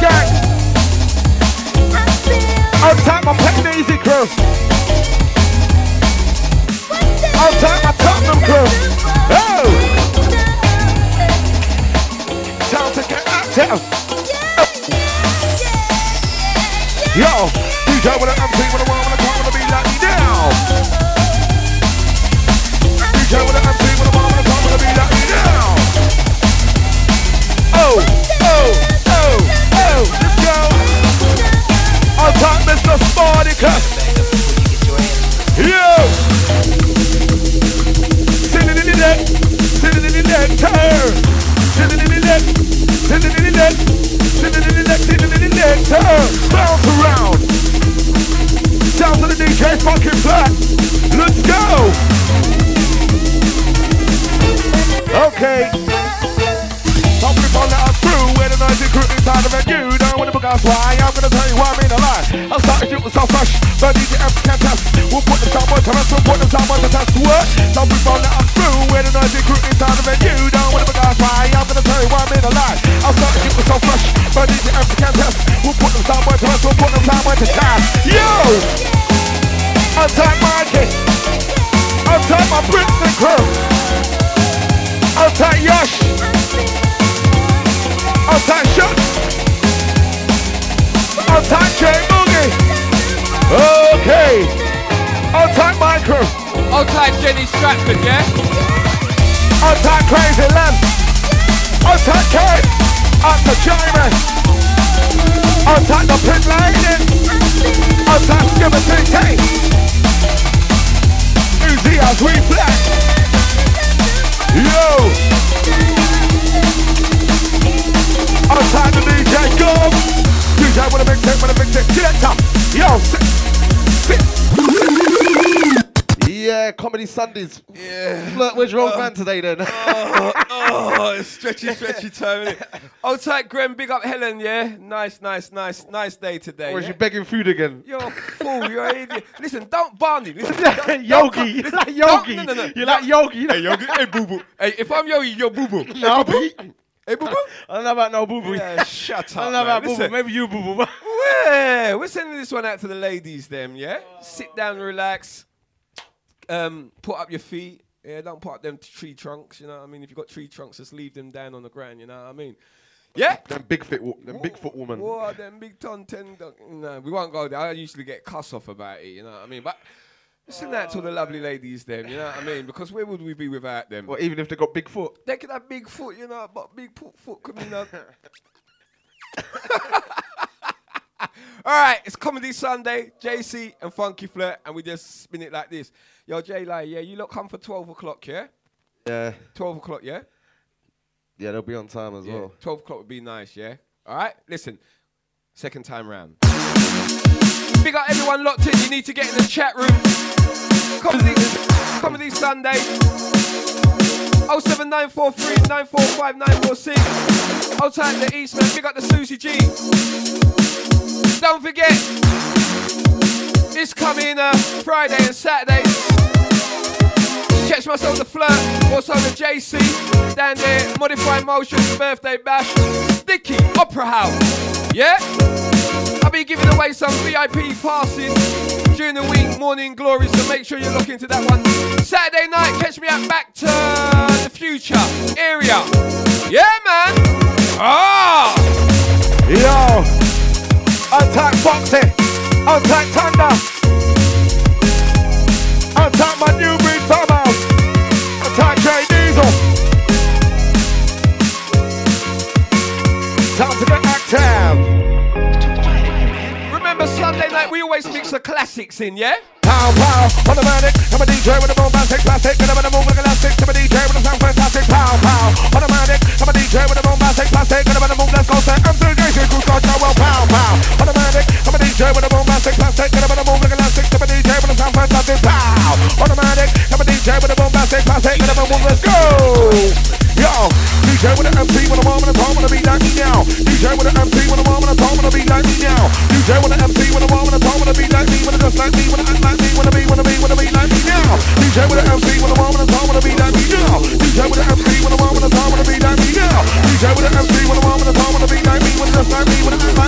gang. On time my Pet Easy crew. On time my Tottenham crew. Oh! Time to get active. Yo, DJ with an MC with a one with a time wanna be like me now. DJ with an MC with a one with a time wanna be like me now. Oh, oh, oh, oh, let's go. On top Mr. Spartacus. Yo. Sitting in the deck, sitting in the deck, turn. Sitting in the deck, sitting in the deck, sitting in the deck, sitting in the deck, turn. Bounce around. Sound to the DJ fucking flat. Let's go. Okay. I'll flip on that through where the noisy crew inside of a you don't wanna book us why I'm gonna tell you why I mean a lie. I'll start to shoot myself fresh, but DJ M can't test. We'll put them sound boys to rest, we'll put them sound boys to test to work. I'll flip on that through where the noisy crew inside of a you don't wanna book us why I'm gonna tell you why I mean a lie. I'll start to shoot myself fresh, but DJ M can't test. We'll put them sound boys to rest, we'll put them sound boys to test. Yo! Untie Mikey. Untie my Brixton crew. Untie Yosh. Untie Shot. Untie J Boogie. Okay. Untie my crew. Untie Jenny Stratford, yeah? Untie Crazy Lamb. Untie Kate. Untie Jamie. Untie the Pin Lady. Untie Skimmer TT. Uzi as we flex. Yo. Outside the DJ, go! DJ with a big tip, selector. Yo, sit. Yeah, Comedy Sundays. Yeah. Look, where's your old man today then? It's stretchy time, innit? Old tight Graham, big up Helen, yeah? Nice day today. Or is yeah? she begging food again? You're a fool, you're an idiot. Listen, don't Barney. Listen, Yogi, you like Yogi. No. You like Yogi. Hey, Yogi, hey, boo-boo. Hey, if I'm Yogi, you're boo-boo. No, Hey, boo-boo? I don't know about no boo-boo. Yeah, shut up, I don't know about man. boo-boo. Maybe you boo-boo. We're sending this one out to the ladies, them, yeah? Sit down, relax. Put up your feet. Yeah, don't put up them tree trunks, you know what I mean? If you've got tree trunks, just leave them down on the ground, you know what I mean? Yeah? Them Bigfoot woman. Whoa, them big ton, no, we won't go there. I usually get cuss off about it, you know what I mean? But send that to the lovely ladies, them, you know what I mean? Because where would we be without them? Well, even if they got big foot. They could have big foot, you know, but big foot coming up. All right, it's Comedy Sunday, JC and Funky Flirt, and we just spin it like this. Yo, J-Lie, yeah, you lot come for 12 o'clock, yeah? Yeah. 12 o'clock, yeah? Yeah, they'll be on time as well. 12 o'clock would be nice, yeah? All right, listen, second time round. Big up everyone locked in, you need to get in the chat room. Comedy Sunday. 07943 945 946. I'll type the Eastman, big up the Susie G. Don't forget, this coming Friday and Saturday. Catch myself the Flirt, also the JC, down there, Modified Motions, birthday bash, Sticky, Opera House, yeah? I'll be giving away some VIP passes during the week, Morning Glory, so make sure you look into that one. Saturday night, catch me at Back to the Future area. Yeah, man. Yo. Attack Foxy. Attack Thunder. Attack my new breed farmhouse. Attack J Diesel. Time to get active. Remember Sunday night, we always mix the classics in, yeah? Pow, pow, automatic, I'm a DJ with a bombastic plastic, and I'm gonna move like elastic, I'm a DJ with a sound fantastic. Pow, pow, automatic, I'm a DJ with a bombastic plastic, and I'm gonna move, let's go, set, I'm still DJ, who's got your well, pow, pow, automatic, I'm a DJ with a bombastic plastic, and I'm gonna move like elastic, I'm a DJ with a sound fantastic. Pow, automatic, I'm a DJ with a bombastic plastic, and I'm gonna move, let's go. Yo, DJ with an MC when I'm on, when I'm on, when I be like me now. DJ with an MC when I'm on, when I'm on, when I be like me now. DJ with an MC when I'm on, when I'm on, when I be like me, when I just like me, when I act like me, when I be like me now. DJ with an MC when I'm on, when I'm on, when I be like me now. DJ with an MC when I'm on, when I'm on, when I be like me now. DJ with an MC when I'm on, when I'm on, when I be like me, when I just like me, when I act like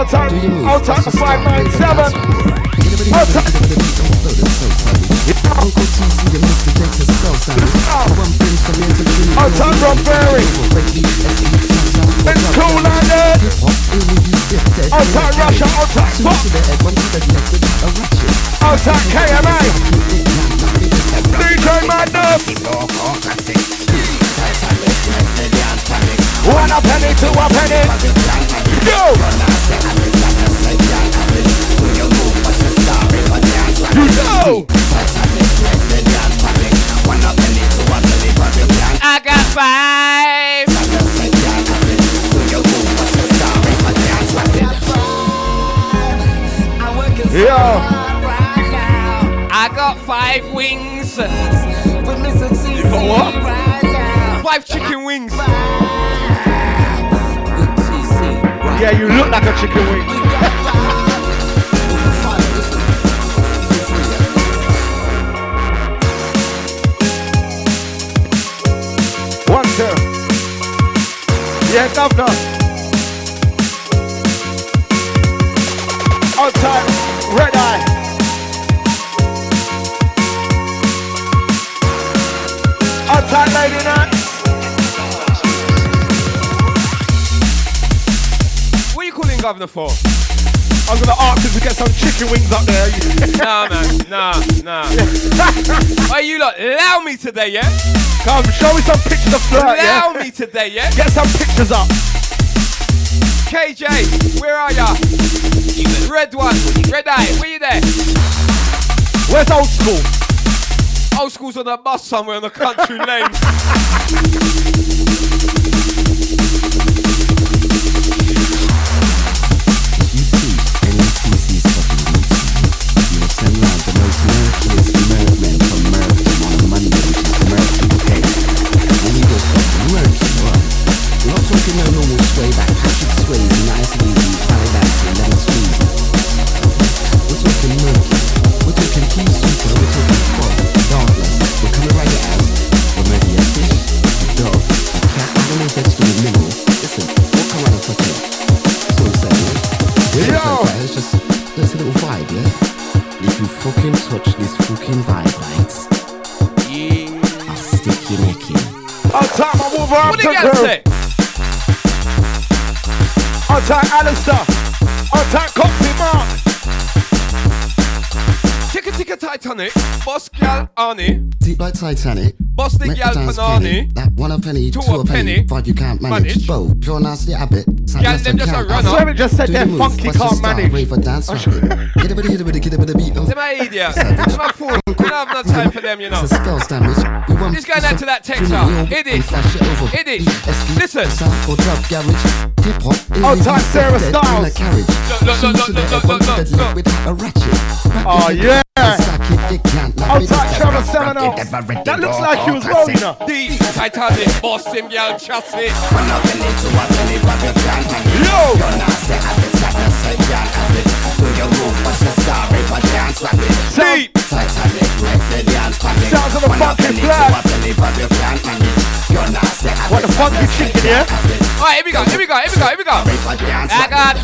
Outside the 597. Outside. Outside Rob Berry. It's cool like that. Outside Russia, outside Pop. Outside KMA. DJ Madness. 1 a penny, 2 a penny. Yo! You know! I got 5. Yeah. I got 5 wings. You got what? 5 chicken wings. Yeah, you look like a chicken wing. 1, 2. Yeah, governor. Outside, red eye. Outside, lady nuts. What are you calling governor for? I'm gonna ask him to get some chicken wings up there. Nah, man. Nah. Are you lot allow me today, yeah? Come, show me some pictures of flirt, Allow me today, yeah? Get some pictures up. KJ, where are ya? Red one, red eye, where you there? Where's old school? Old school's on a bus somewhere on the country lane. What do you got to say? Outside Alistair. Outside Coxie Mark. Ticka Titanic. Boss gal Arnie. Deep like Titanic. Boss the gal Panani. That 1 a penny, 2 a penny. 5 you can't manage. Bo, pure nasty habit. Gal them just a runner. Sorry, just said they're funky, can't manage. Get a bit of beat. Them are idiots. Them are fools. We don't have no time for them, you know. Just going out to that texter. It is. Listen. Outside Sarah Styles. Look. Oh, yeah. Outside Trevor Seleno. That looks like he was rolling up. The Titanic, Boston girl chassis. Yo! See? Sounds of a funky flag. What the funky chicken, yeah? Alright, here we go. I got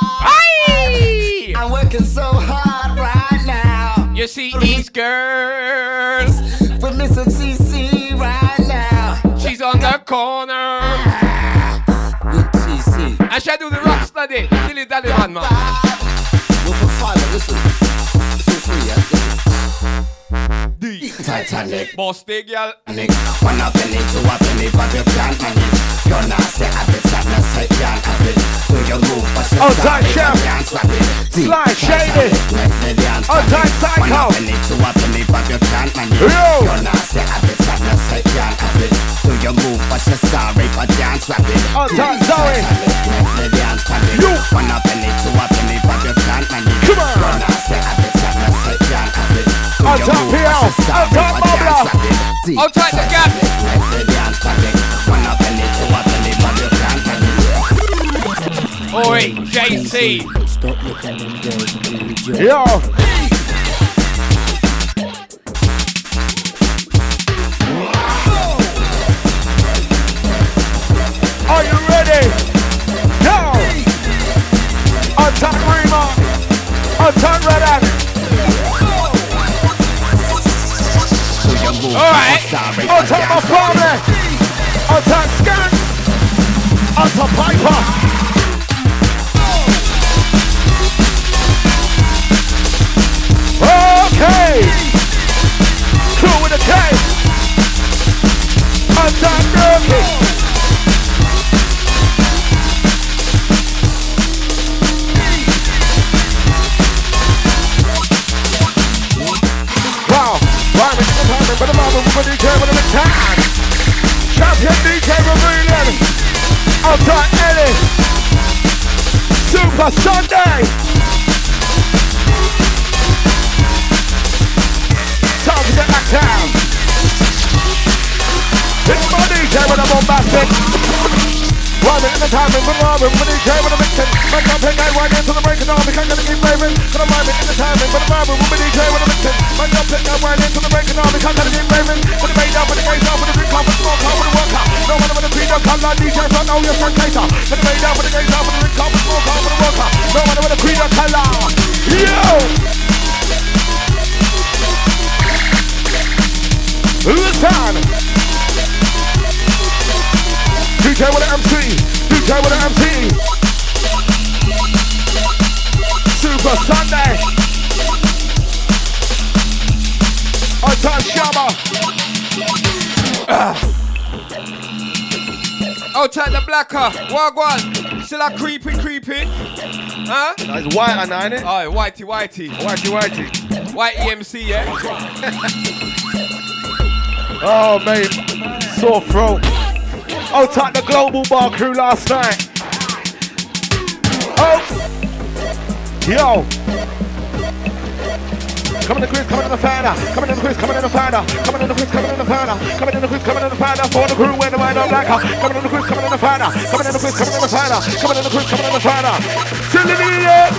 5. I'm working so hard right now. You see these girls with Mr. CC right now. She's on the corner. With CC. And she do the rock study. Dilly dally man. We'll put 5 on this one. It's all free, yeah? The Titanic. Boss the girl. 1 a penny, 2 a penny, but you can't manage. You're nasty habits, that not say can't have it. Do your move, but you outside Chef. Sly Shady. Outside Psycho. 1 a penny, 2 a penny, but you can't manage. Yo. You're nasty habits, that not say can't have it. Do your move, but you're sorry, but can't swap it. Outside Zoe. You. 1 a penny, 2 a penny, but you can't manage. Come on. You're nasty habits, that not say can't have it. Outside PL. Outside Bobla. Outside the gap. Oi, JC. Stop looking at them girls and do your job. Yo. Are you ready? Go. star. On top of family. On top Skank. On top Piper. Okay. Cool with a K. On top Nerky. But the mama with the DJ with the time. Champion DJ revealing. Outside Eddie. Super Sunday. Time to get back down. It's my DJ with a bombastic. Rhyming in the timing, but rhyming with the DJ with a mixing. My jumping and winding to the break of dawn. We can't get to keep raving. But I'm rhyming in the timing, but I'm rhyming with the DJ with a mixing. My jumping and winding to the break of dawn. We can't get to keep raving. Put the rain down, put the gaze down, put the drink out, put the smoke out, put the work out. No one with the beat up, come like DJ front, now you're front cater. Put the rain down, put the gaze down, put the drink out, put the smoke out, put the work out. No one with the creed of color. Yo! Listen! DJ with an MC. DJ with an MC. Super Sunday. On time Shabba. Outside the blacker. Wagwan. Still a creepy. Huh? That's white and nine it. Oh, whitey. Whitey. White EMC, yeah? Oh, mate. Sore throat. Outside the Global Bar crew last night. Oh. Yo. Coming in the quiz, coming in the founder. Coming in the quiz, coming in the founder. Coming in the quiz, coming in the founder. Coming in the quiz, coming in the founder. For the crew, where the wine on blacker. Coming in the quiz, coming in the founder. Coming in the quiz, coming in the founder. Coming in the quiz, coming in the founder. Till the minute.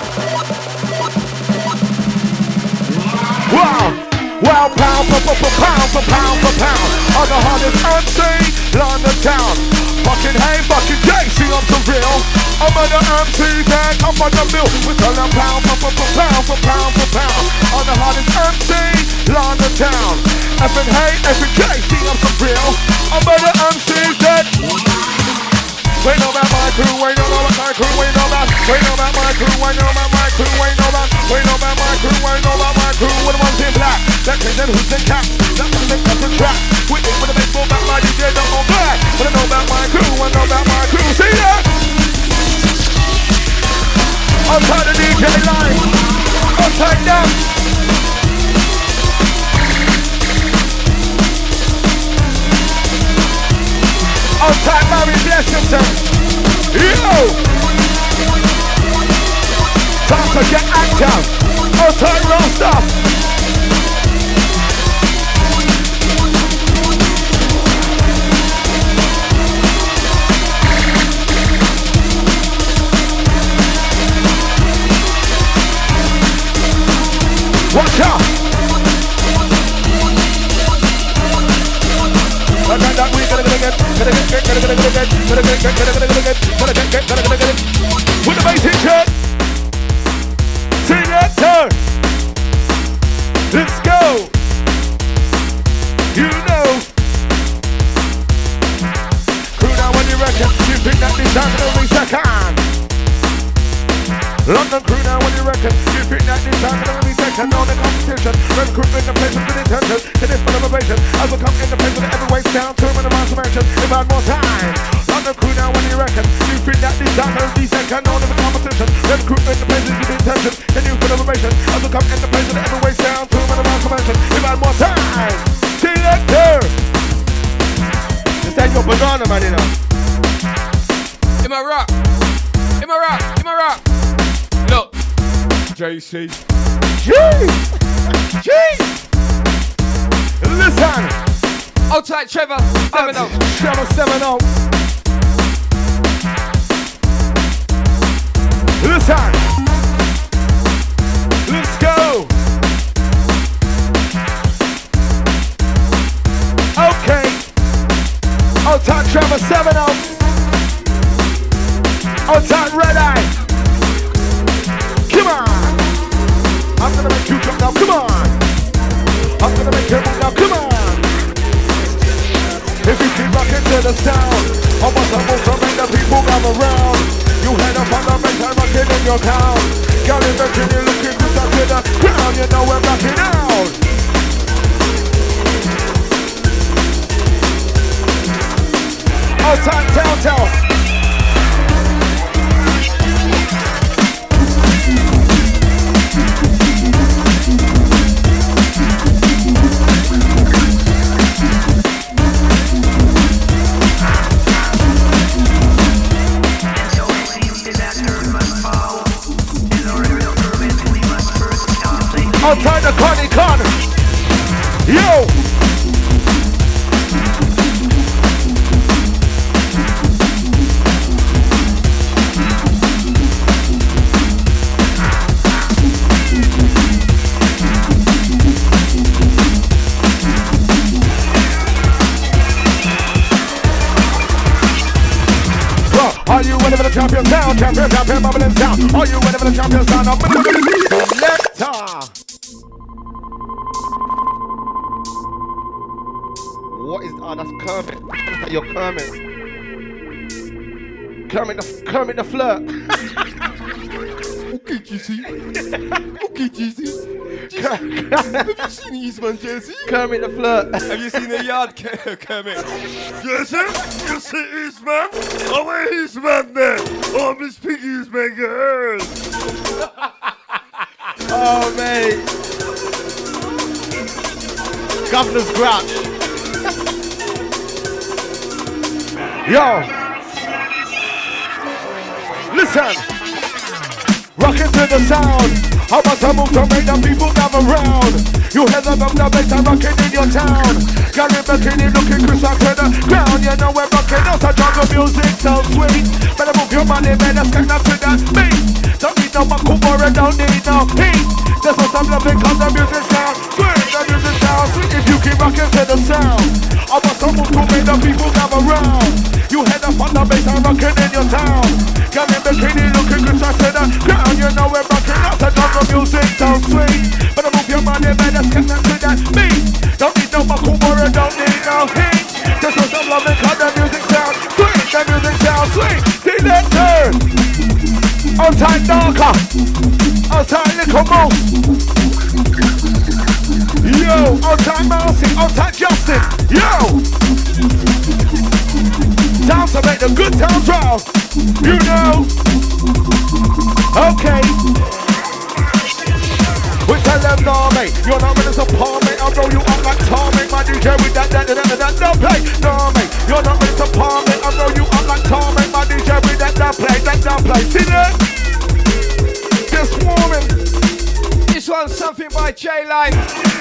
Wow. Wow, pound for pound. On the hardest MC, London town. Fucking hey, fucking JC, I'm so real. I'm on the MC gang, I'm on the mill. We tell them pound for pound. On the hardest MC, London town. Effing hey, effing JC, I'm so real. I'm on the MC gang. We know about my crew, we know about my crew, we know about my crew, we know about my crew, we know about my crew, with the ones in black, that crazy and who's in caps, that one's in cups and tracks, we think with the baseball back, my DJ don't go back, but I know about my crew, see that? Outside the DJ line, outside them. Outside Mary Blessington. Yo! Time to get active. Outside Rasta. Watch out! With the bass in shirt. Sing that turn. Let's go. You know. Crew down when you reckon. You think that this time will be second. London crew now when you reckon. You think that this time will be second. On the competition. Red crew in the place with intention. In this celebration. As we come in the place with the heavyweights down. Two minute mass mention. If I had more time. London crew now when you reckon. You think that this time will be second. On the competition. Red crew in the place with intention. In new celebration. As we come in the place with the heavyweights down. Two minute mass mention. If I had more time. Selector. Just take your banana man, you know. In my rock. Look. JC. Listen. Outside Trevor. 7-0. Trevor 7-0. Listen. Let's go. Okay. Outside Trevor 7-0. Outside Red Eye. Come on. I'm gonna make you jump now. Come on. I'm gonna make you move now. Come on. If you keep rocking to the sound, I want to move to make the people come around. You head up on the bass and rocking in your town. Girl in the gym, you looking good up to the ground. You know we're rocking out. Outside tell. Outside the Connie Con. Yo! Are you ready for the champion sound? Champion, bubbling sound. Are you ready for the champion sound? Selector. What is? Oh, that's Kermit. You're Kermit. Kermit the flirt. Okay, Jesse. Okay, Jesse. Have you seen Eastman, Jesse? Kermit the flirt. Have you seen the yard, Kermit? Jesse? You see Eastman? Oh, where Eastman then? Oh, Miss Piggy's making hers. Oh, mate. Governor's grouch. Yo. Listen. Rockin' to the sound. How about I move to make the people gather round? You head up the bass and rockin' in your town. Gary Bikini looking crystal to the ground. You know we're rockin' us a jungle music so sweet. Better move your money, better stand up to that beat. Don't need no Makubara, don't need no heat. That's what I'm loving cause the music sound sweet. The music sound sweet if you keep rockin' to the sound. How about I move to make the people gather round? You head up on the bass and rockin' in your town. Gary Bikini looking crystal to the ground. You know we're rockin' us a jungle music so sweet. Better move your money, better stand up to that beat. Don't need no Makubara, don't need no heat. That's what I'm loving cause the music sound sweet. The music sound sweet. See that turn. Outside darker. Outside little mouse. Yo, outside Mousy, outside Justin. Yo. Time to make the good times round. You know. Okay. We tell them no mate, you're not ready to palm mate. I'll blow you up like Tom mate. My DJ with that don't play. No mate, you're not ready to palm mate. I'll blow you up like Tom mate. My DJ with that don't play. See that? Just warming. This one's something by J-Line.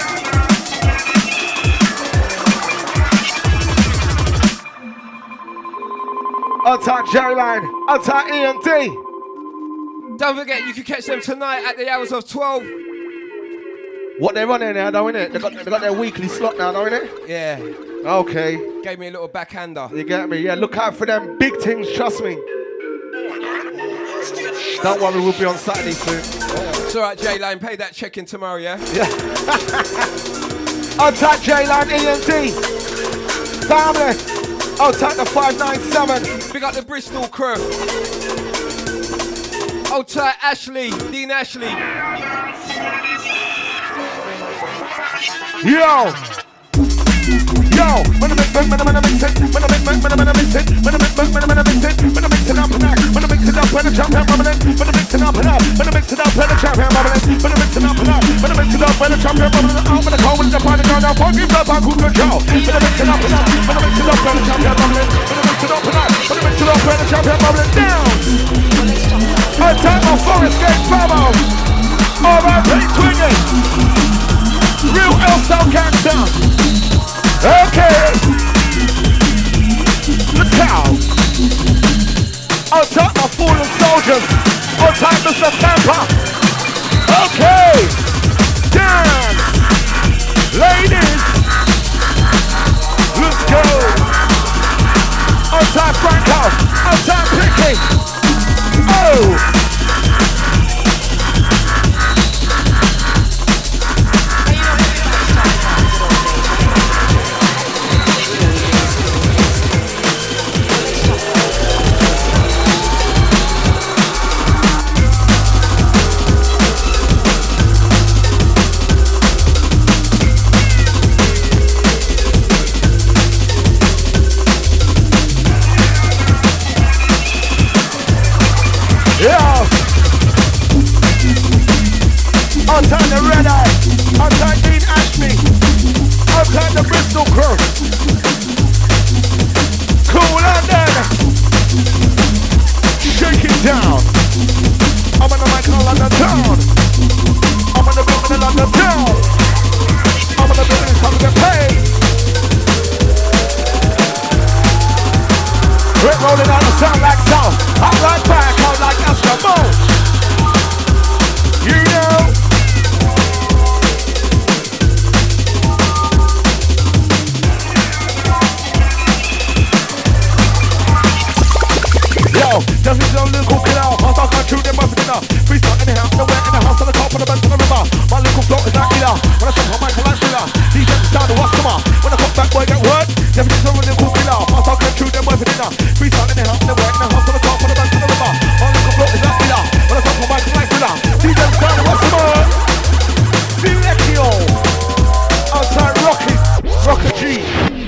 Attack J-Line, attack ENT. Don't forget, you can catch them tonight at the hours of 12. What they're running now, though, innit? They got their weekly slot now, though, innit? Yeah. Okay. Gave me a little backhander. You get me? Yeah, look out for them big things, trust me. Don't worry, we'll be on Saturday soon. It's alright, J-Line, pay that check in tomorrow, yeah? Yeah. Attack J-Line ENT. Family. Attack the 597. Big up the Bristol crew. Attack Ashley, Dean Ashley. Yo! Yo! When I mix it, when I mix it, when I mix it, when I mix it, when I mix it, when I mix it, when I mix it up and up, when I mix it up, when I jump and bubbling, when I mix it up and up, when I mix it up, when I jump and bubbling, when I mix it up and up, when I mix it up, when I jump and bubbling, out when I call with the party girl, now for me, blood, I could control. When I mix it up and up, when I mix it up, when I jump and bubbling, when I mix it up and up, when I mix it up, when I jump and bubbling, down. Attack my Forest Gate Bravo. R.I.P. Twiggy. Real L-Style gangster. Okay. Look out. Attack my fallen soldiers. Attack Mr. Tampa. Okay. Dance. Ladies. Let's go. Attack Franco. Attack Picky. Oh. the Bristol crew. Cool and then shake it down. I'm on the mic in London town. I'm on the building in London town. I'm on the building, it's time to get paid. We're rolling out the sound like so. I'm right back out like Eskimo. You know. Yo, does it sound little cooking out? I start going through them up dinner. Freestyle anyhow, nowhere in the house, on the top of the bench on the river. My little float is like killer. When I stop on my like thriller. DJ sound the customer. When I come back, boy, get word. Definitely sound little cooking out. I start going through them up dinner. Freestyle anyhow, nowhere in the house, on the top of the bench on the river. My little float is like killer. When I stop on my like thriller. DJ sound the customer. Selectio. Outside Rocket G.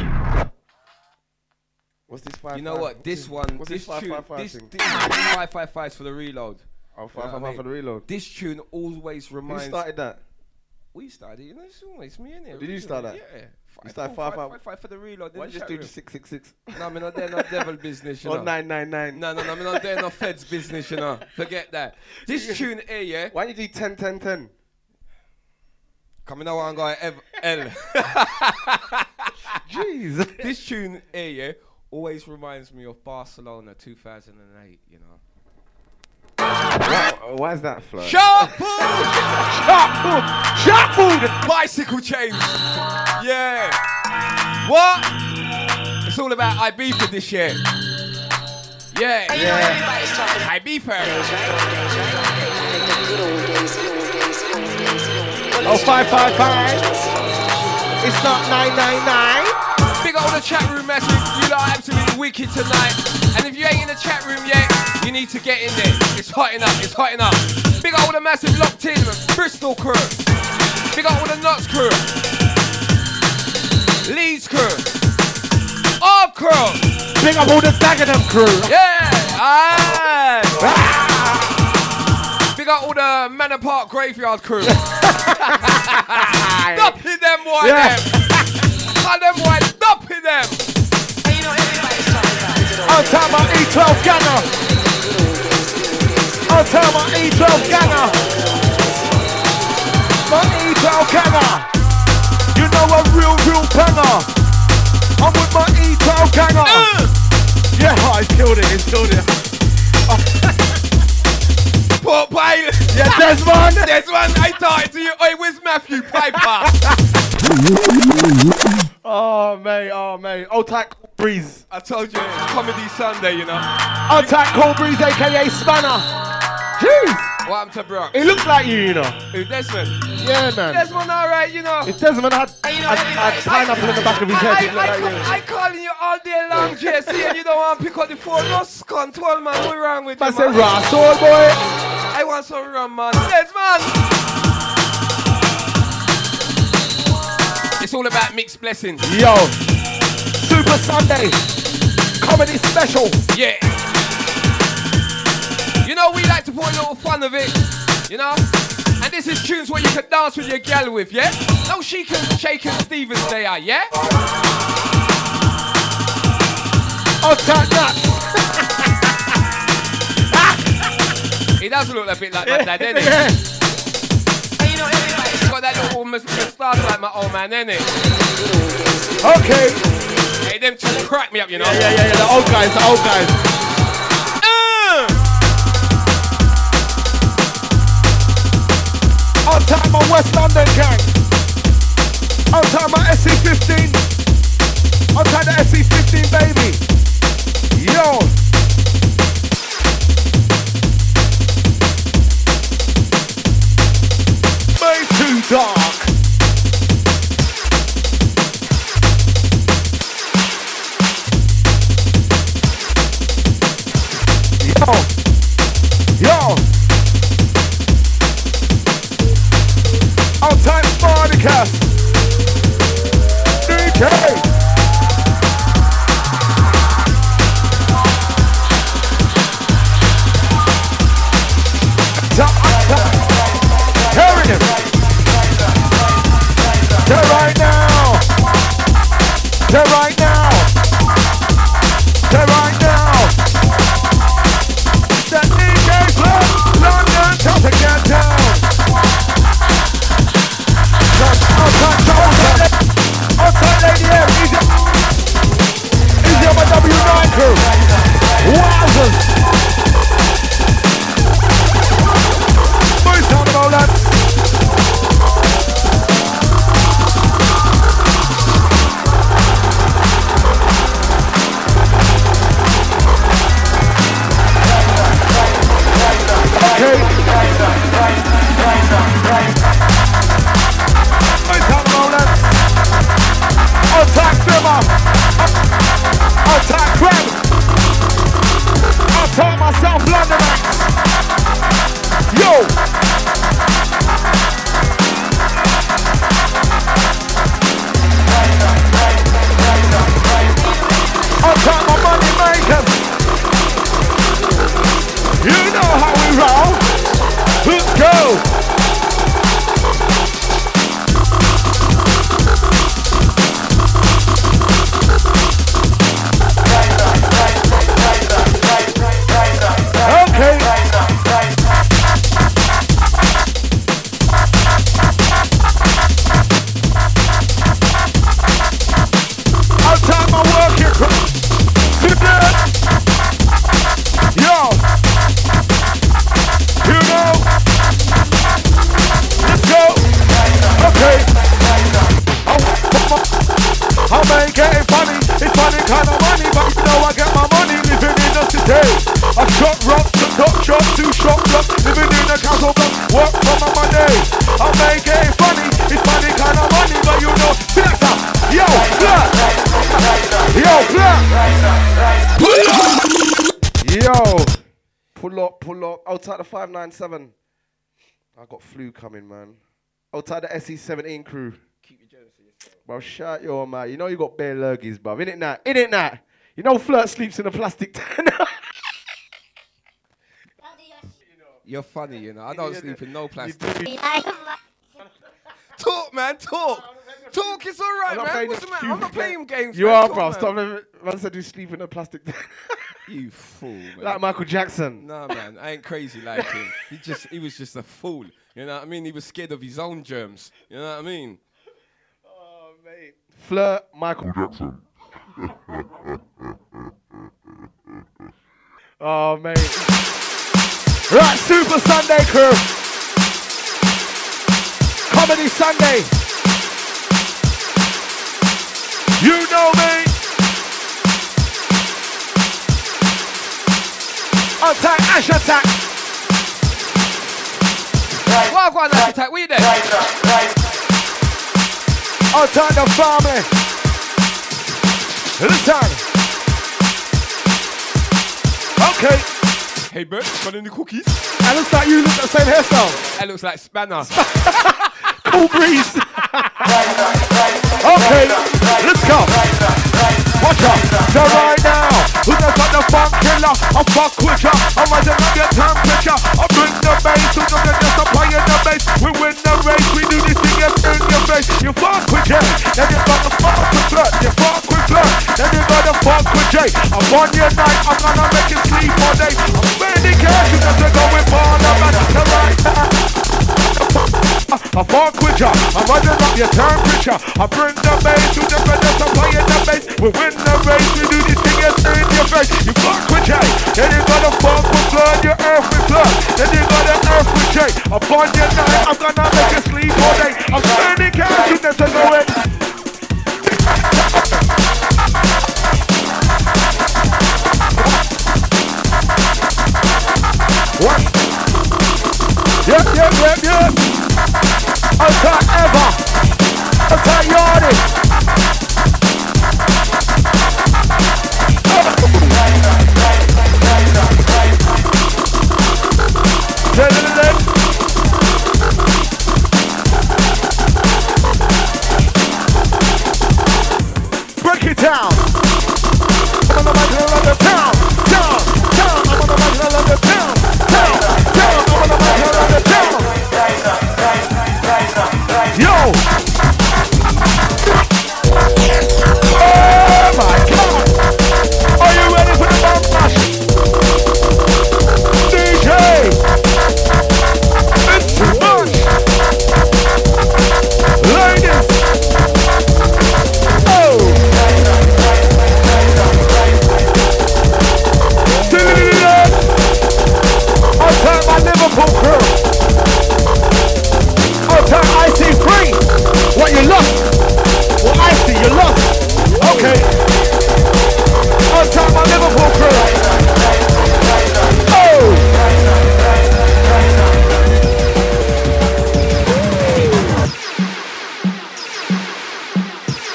What's this 5? You know what? This one, What's this this tune, 555 this thing? 555's for the reload. Oh, You know what I 555 mean? for the reload. This tune always Who reminds. started that? We started. You know, it's always me in it. Did you start that? Yeah. You started 555 for the reload. Why in did you the just do chat just 666? room. No, I'm not there. No devil business. You Or know. 999? No, I'm not there. No feds business. You know. Forget that. This tune here, yeah. Why did you do 10, 10, 10? Coming out and go L. Jeez. This tune here, yeah, always reminds me of Barcelona 2008. You know. Why is that, Flo? Sharp food, bicycle chains. Yeah. What? It's all about Ibiza this year. Yeah. Ibiza. Oh, 555. It's not 999. Big up all the chat room message. You lot are absolutely wicked tonight. And if you ain't in the chat room yet, you need to get in there. It's hotting up. It's hotting up. Big up all the massive locked in Bristol crew. Big up all the Nuts crew. Leeds crew. Our crew. Big up all the Dagenham crew. Yeah. Aye. Big up all the Manor Park graveyard crew. Dumping them boy. Yeah. Call them boy. Dumping them. I'll tell my E12 ganger. I'll tell my E12 ganger. My E12 ganger. You know a real banger. I'm with my E12 ganger. Yeah, he's killed it. Poor pilot. Yeah, Desmond. Desmond, I talked to you. Oi, where's Matthew Piper? Oh, mate. Old tight Breeze. I told you, it's Comedy Sunday, you know. Old tight Cool Breeze, a.k.a. Spanner. Jeez. What happened to Brock? He looks like you know. Who, Desmond? Yeah, man. Desmond, alright, you know. If Desmond had pineapple in the back of his head, he'd look like you. I calling you all day long, Jesse, and you don't want to pick up the phone. No cunt, man. What's wrong with you, I said, man? raw soul, boy. I want some rum, man. Desmond! It's all about mixed blessings. Yo, Super Sunday, comedy special. Yeah. You know, we like to put a little fun of it, you know? And this is tunes where you can dance with your gal with, yeah? No Shakin' Stevens they are, yeah? Oh, tight nuts. He does look a bit like my dad, innit? Yeah. He's got that little moustache like my old man, innit? Okay. Hey, them two crack me up, you know? Yeah, the old guys. On time my West London gang. On time my SC15. On time the SC15 baby. Yo. Way too dark. Yo. Outside Spartacus. DJ. Hearing him. Here right now. Say right now. Say right now. The DJ Club, London, time to get down. Outside lady M, easy on my W9 crew. Wowzers. Boys talking about that. Okay. Boys talking about that. Attack Simmer. Attack Crab. I'll tell myself London Max. Yo. I'll tell my money makers. You know how we roll. Let's go. Okay. I'll time my work here. Today. Yo. You know. Let's go. Okay. I'll make it funny. It's funny kind of money, but you know I get my money living in the city. I shot rocks, a top shot, 2 shot blocks, living in a castle block, work for my money. I'll make it funny, it's funny kind of money, but you know, selector, yo, flat, yo, flat. Pull up, outside the 597. I got flu coming, man. Outside the SE17 crew. Keep your jealousy yourself. Bro, shut your mouth. You know you got bare lurgies, bruv. Innit that? You know Flirt sleeps in a plastic tent. You're funny, you know. I don't sleep in no plastic. Talk, man, talk. Talk, it's all right, man. What's the matter? I'm not playing games. You man. are, Talk, bro. man. Stop. Man said you sleep in a plastic tent. You fool, man. Like Michael Jackson. Nah, man, I ain't crazy like him. He was just a fool. You know what I mean? He was scared of his own germs. You know what I mean? Oh, mate. Flirt, Michael Jackson. Oh, mate. Right, Super Sunday crew. Comedy Sunday. You know me. Attack, Ash Attack. What go on, Ash Attack? Where you there? Attack the family. Listen. Okay. Hey, Bert, got any cookies? That looks like you look at the same hairstyle. That looks like Spanner. Cool breeze. Okay, let's go. Watch out. So right now, who done got the funk killer? I fuck with ya. I'm rising up your temperature. I bring the bass. Who done just applying the bass? We win the race. We do this thing in your face. You fuck with Jay. Then you got the fuck with Flirt. You fuck with Flirt. Then you got the fuck with Jay. I'm on your night. I'm gonna make you sleep all day. I'm spending cash. You got to go with Parliament. So right now. I fuck with ya, I'm running up your temperature. I bring the bass to the brothers, I'm playing the bass. We win the race, we do this thing and in your face. You fuck with Jay, then you gotta fuck with Blood, you earth with Blood. Then you gotta earth with Jay. Upon your night, I'm gonna make you sleep all day. I'm spending cash, you got to go in. What? Yep. Attack ever. Attack Yardy.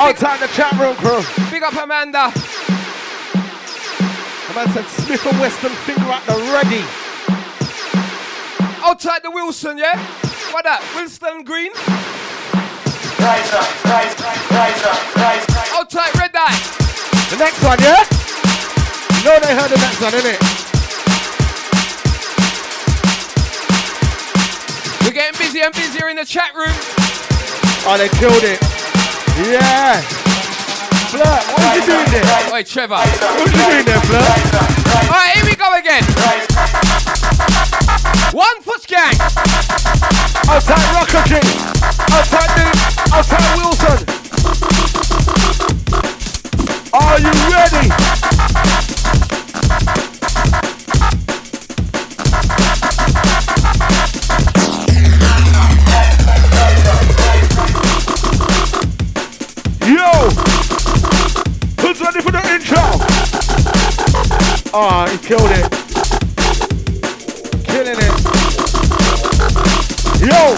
Outside the chat room crew. Big up Amanda. The man said Smith and Weston finger at the ready. Outside the Wilson, yeah? What that? Wilson Green? Riser. Outside Red Eye. The next one, yeah? You know they heard the next one, innit? We're getting busier and busier in the chat room. Oh, they killed it. Yeah. Flirt, what are you doing there? Wait, Trevor. What are you doing there, Flirt? Alright, here we go again. 1 Foot Gang. Outside Rocker King. Outside Duke. Outside Wilson. Are you ready? Yo! Who's ready for the intro? Oh, he killed it. Killing it. Yo!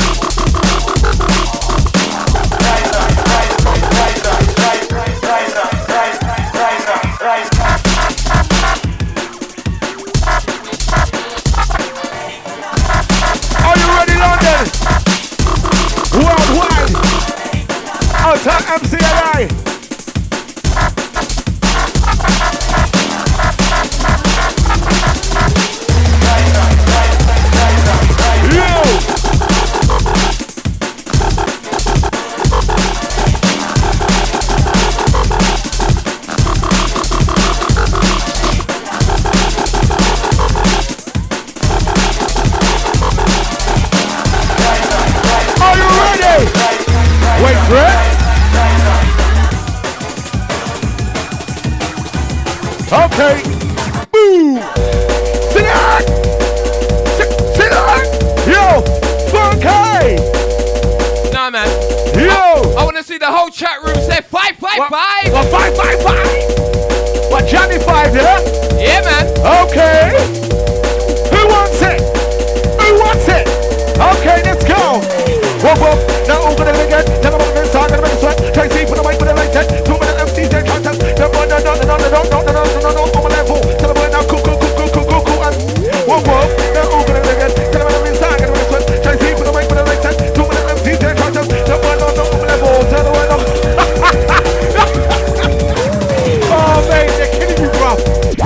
Are you ready, London? Worldwide! Outside MCLI! Are you ready? Wait for it. Okay. Boom. Sit down. Sit down. Yo. Funky. Nah, man. Yo. I want to see the whole chat room say 555. What 555? What, Johnny 5, yeah? Yeah, man. Okay. Who wants it? Who wants it? Okay, let's go. Whoop, whoop. Now I'm gonna again. Now I'm gonna start, gonna make a sweat. Try to see for the mic with the light set. 2 minute MCs, then contest. No, on my level. Tell them now, cool. And whoop, whoop. Now I'm gonna again. Tell them I'm inside, gonna make a sweat. Try to see for the mic with the light set. 2 minute MCs, then contest. No, on my level. Tell them I'm oh, mate, they're killing you, bro.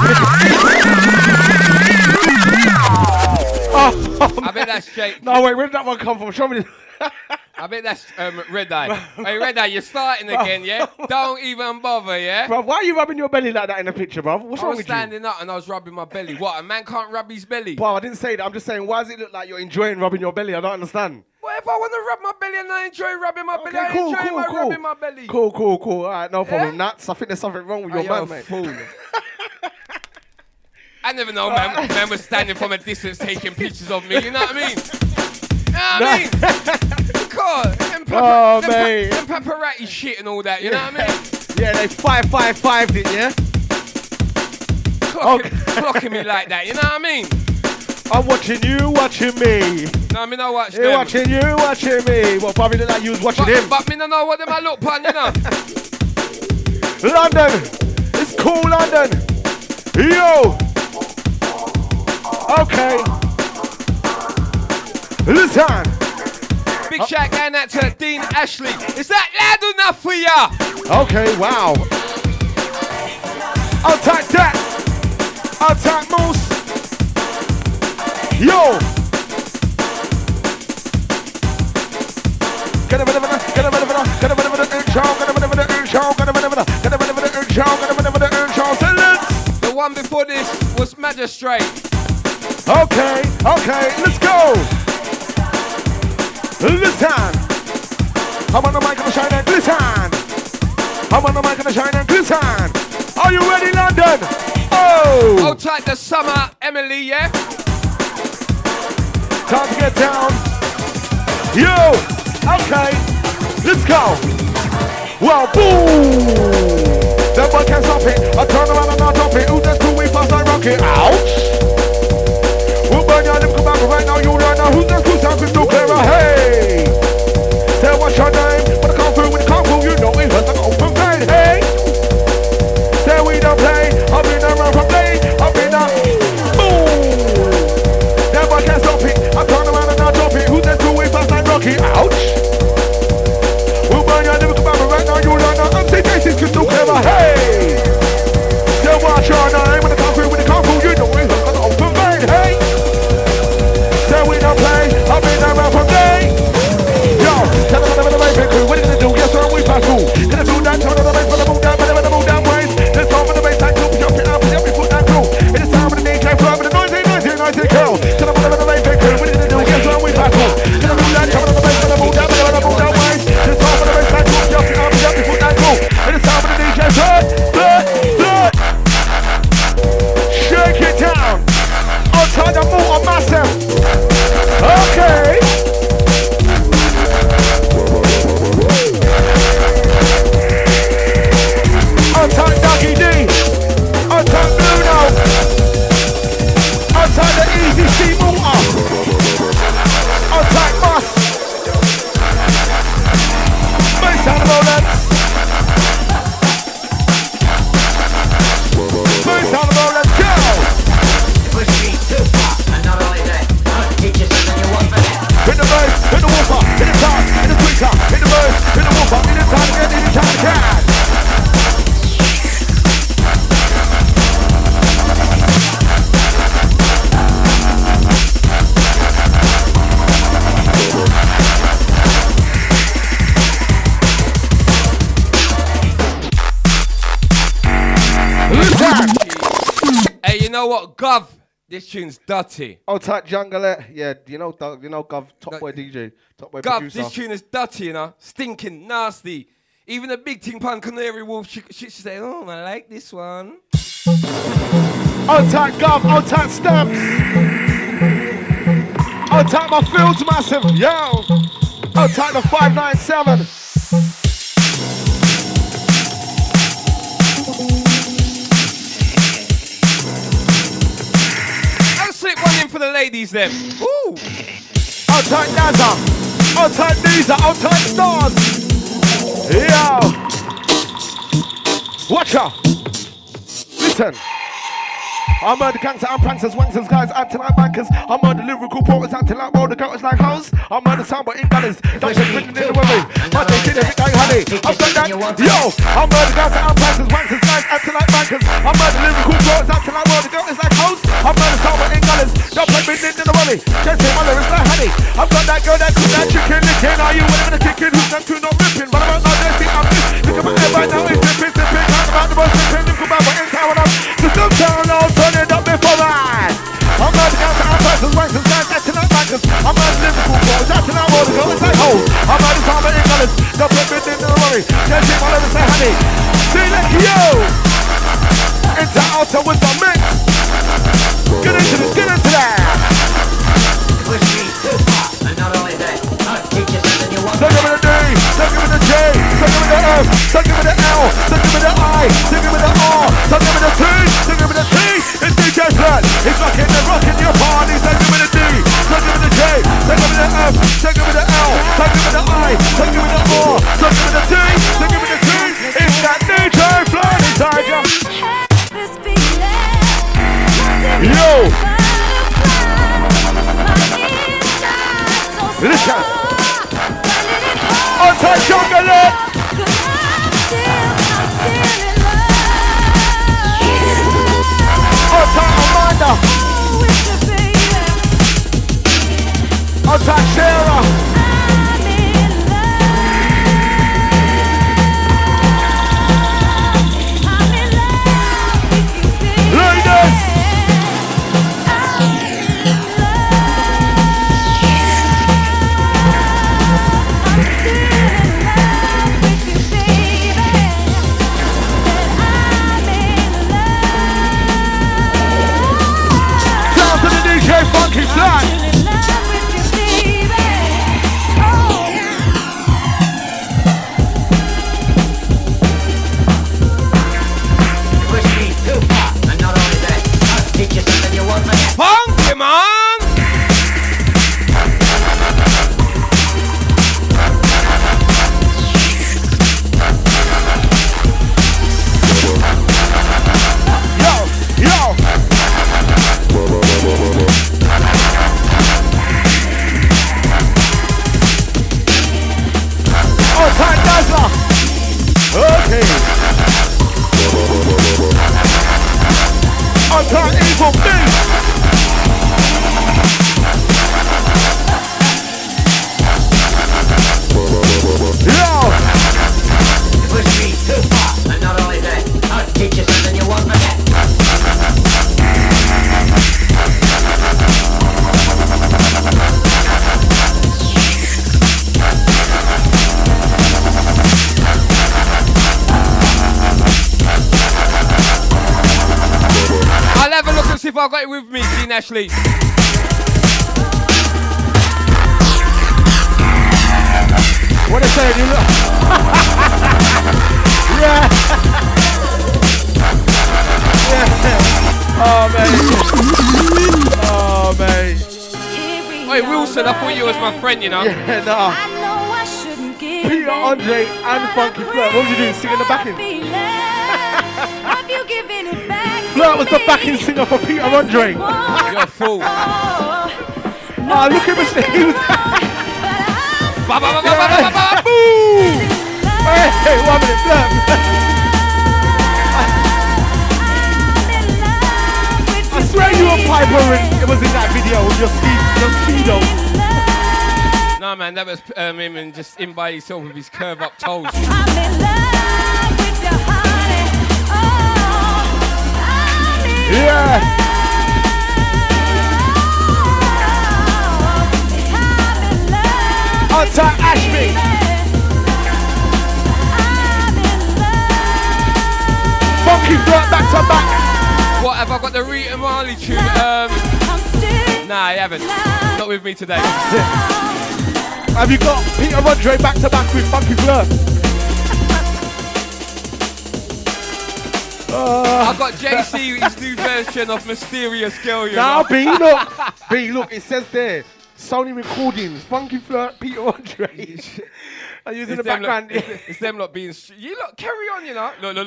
I bet that's Jake. No, wait, where did that one come from? Show me. I bet that's Red Eye. Hey, Red Eye, you're starting again, yeah? Don't even bother, yeah? Bro, why are you rubbing your belly like that in the picture, bro? What's I wrong was with you? standing up and I was rubbing my belly. What, a man can't rub his belly? Bro, I didn't say that. I'm just saying, why does it look like you're enjoying rubbing your belly? I don't understand. What if I want to rub my belly and I enjoy rubbing my belly? I cool, enjoy cool. rubbing my belly. Cool. All right, no problem. Yeah? Nuts. I think there's something wrong with Oh, your you're man, a mate. fool. I never know, man was standing from a distance taking pictures of me, you know what I mean? You know what I mean? God, mate. them paparazzi shit and all that, you know what I mean? Yeah, they 555'd it, yeah? Clocking me like that, you know what I mean? I'm watching you, watching me. No, me no watch You're them. watching you, watching me. Well, probably look like you was watching him. But me no know what them I look upon, you know? London. It's cool, London. Yo. Okay. Listen. Big shout going out to Dean Ashley. Is that loud enough for ya? Okay, wow. Outside that. Outside Moose. Yo. The one before this was Magistrate. Okay, let's go. Listen. I'm on the mic and the shine and glisten. I'm on the mic and the shine and glisten. Are you ready, London? Oh! Hold tight the summer, Emily, yeah? Time to get down. Yo! Okay, let's go. Well, boom! That boy can't stop it. I turn around and I drop it. Who just 2 weeks fast I rock it? Ouch! We'll burn your lip, come back right now. You learn now. Who's just 2 sounds with nuclear? Hey! Say what's your name? When I come through with the kung fu, you know it hurts like rollers. Smooth sound rollers, go! Push me too far, and not only that, I'll teach you something you want for that. Hit the bass, hit the woofer, hit the top, hit the tweaker, hit the bass, hit the woofer, hit the time again, hit the time again. Hey, you know what, Gov? This tune's dirty. Oh, type jungle, yeah, you know, Gov, top boy DJ, top boy Gov, producer. this tune is dirty, you know, stinking, nasty. Even the big ting pan canary wolf, she say, oh, I like this one. Oh, type Gov, oh, type stamps. Oh, type my fields massive, yo. Oh, type the 597. Slip one in for the ladies then. Ooh. I'll type Nazza. I'll type Nisa. I'll type Stars. Yo. Watch out. Listen. I'm the gangster, I'm pranksters, wanksters, guys acting like bankers. I'm the lyrical porters acting like roller girls like hoes. I'm the sound but in gunners. Don't just bring it in the way. My day did it like honey. I'm like that. Yo. I'm the gangster, I'm pranksters, wanksters, guys acting like bankers. I'm the lyrical porters acting like roller girls like hoes. I'm the sound but in gunners. Don't play me in the way. Just say my lyrics like honey. I've got that girl that cook that chicken licking. Are you winning with a kicking? Who's that tune not ripping? But I'm not dirty, I'm this. Look at my head right now, it's dripping, dripping. Talk about the most dripping. Look about what it's how I'm. So sometimes I'll turn it up before that. I'm not the gangster, I'm pranksters, wanksters, guys acting like bankers. I'm not the lyrical porters acting like roller girls like hoes. I'm not the sound but in gunners. Don't play me in the way. Just say my lyrics like honey. See, like yo. It's the outer with the mix. Get into this, get into that. Push me too far, and not only that, I'll teach you something you want for Suck it with a D, suck it with a J, suck it with a F, suck it with a L, suck it with a I, suck it with a R, suck it with a T, suck it with a T. It's DJ Flat. It's rocking and rocking your party. Suck it with a D, suck it with a J, suck it with a F, suck it with a L, suck it with a I, suck it with a R, suck it with a T, suck it with a T. It's that DJ Flat inside ya. Yo! Listen! On time jungle! On time Amanda! On time Sarah! Ladies! Funky flat. Push me too far, and not only that, I'll teach you something you want for that. Funky man. Okay. On time evil beast. Yo. Push me too far, and not only that, I'll teach you something you want for that. I'll have a look and see if I got it with me, Dean Ashley. What is that? You look. Yeah. Yeah. Oh man. Oh man. Wait, Wilson, I thought you was my friend, you know. Yeah, nah. I know I shouldn't give P.R. Andre and Funky Flirt. What was you doing? Singing the backing? Flirt was the backing singer for Peter Andre. You're a fool. Oh, look at Mr. He was. Boom! Hey, 1 minute, Flirt. I swear you were Piper and it was in that video with your speedo. No man, that was him and just in by himself with his curve up toes. I'm in love with your honey. Oh, I'm in Yeah. love. On top, Ashby. Funky Flirt back to back. What, have I got the Rita Marley tune? Nah, I haven't. Not with me today. Have you got Peter Andre back to back with Funky Flirt? I've got JC with his new version of Mysterious Girl, you Now, know. B, look, it says there, Sony Recordings, Funky Flirt, Peter Andre. I'm using the background. It's them lot being... You lot, carry on, you know. No.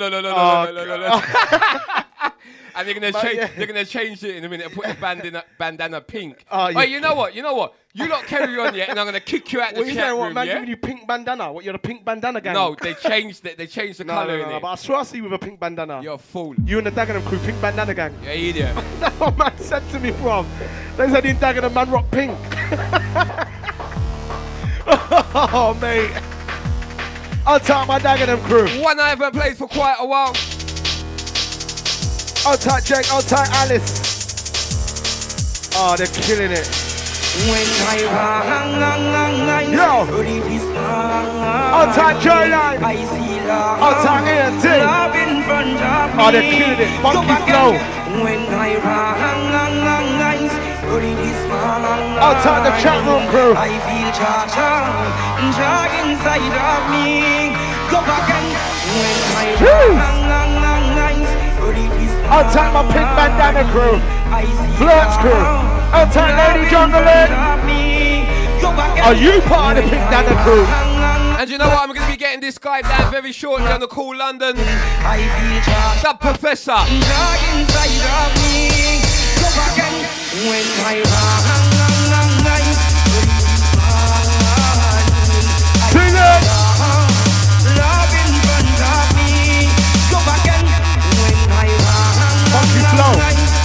And they're gonna change it in a minute and put the bandana pink. Wait, you know what? You lot carry on, yeah, and I'm gonna kick you out the chat room, man, yeah? giving you pink bandana? What, you're the pink bandana gang? No, they changed it. They changed the colour in No, it. but I swear I see you with a pink bandana. You're a fool. You and the Dagenham crew, pink bandana gang. Yeah, idiot. That's what man said to me, bro. They said in Dagenham, man rock pink. Oh, mate. I'll tell my Dagenham crew. One I haven't played for quite a while. I'll tell Jake, I'll tell Alice. Oh, they're killing it. Yo! I'll tell Joyline. I'll tell Ian T. Oh, they're killing it. Funky flow. I'll tell the chat room crew. I feel Jah inside of me. Go back and when I'll tell my pink bandana crew. Flirt's crew. I'll tell Lady Junglein. Are you part of the pink bandana crew? And you know what? I'm going to be getting this guy down very shortly on the Cool London. The Professor. Sing it! Funky flow.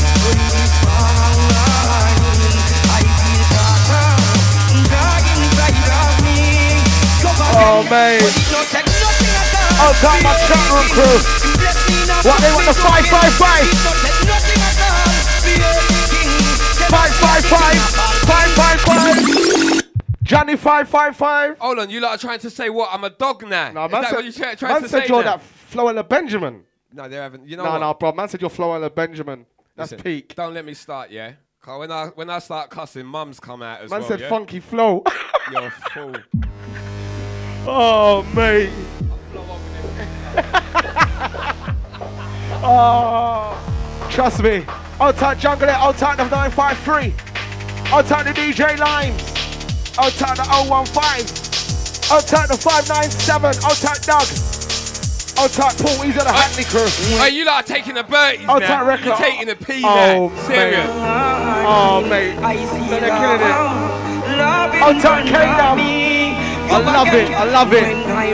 Oh, man. I'll tell my chat room crew. What, they want the 555? 555. 555. Johnny 555. Hold on, you lot are trying to say what? I'm a dog now. No, Is man that said, what you're trying man to said say you're now? that Floella Benjamin. No, they haven't. You know what? No, bro. Man said you're Floella Benjamin. That's Listen, peak. Don't let me start, yeah? 'Cause when I start cussing, mums come out as Man well, said yeah? funky flow. You're a fool. Oh, mate. Oh, trust me. I'll take Jungle, I'll take the 953. I'll take the DJ Limes. I'll take the 015. I'll take the 597. I'll take Doug. I'll take Paul. He's at the Hackney crew. Hey, you lot are taking the birdies I'll now. take record. You're taking the P Oh, now. Serious. Oh, mate. They're killing it. I'll take K-Dub. I love it. I love it.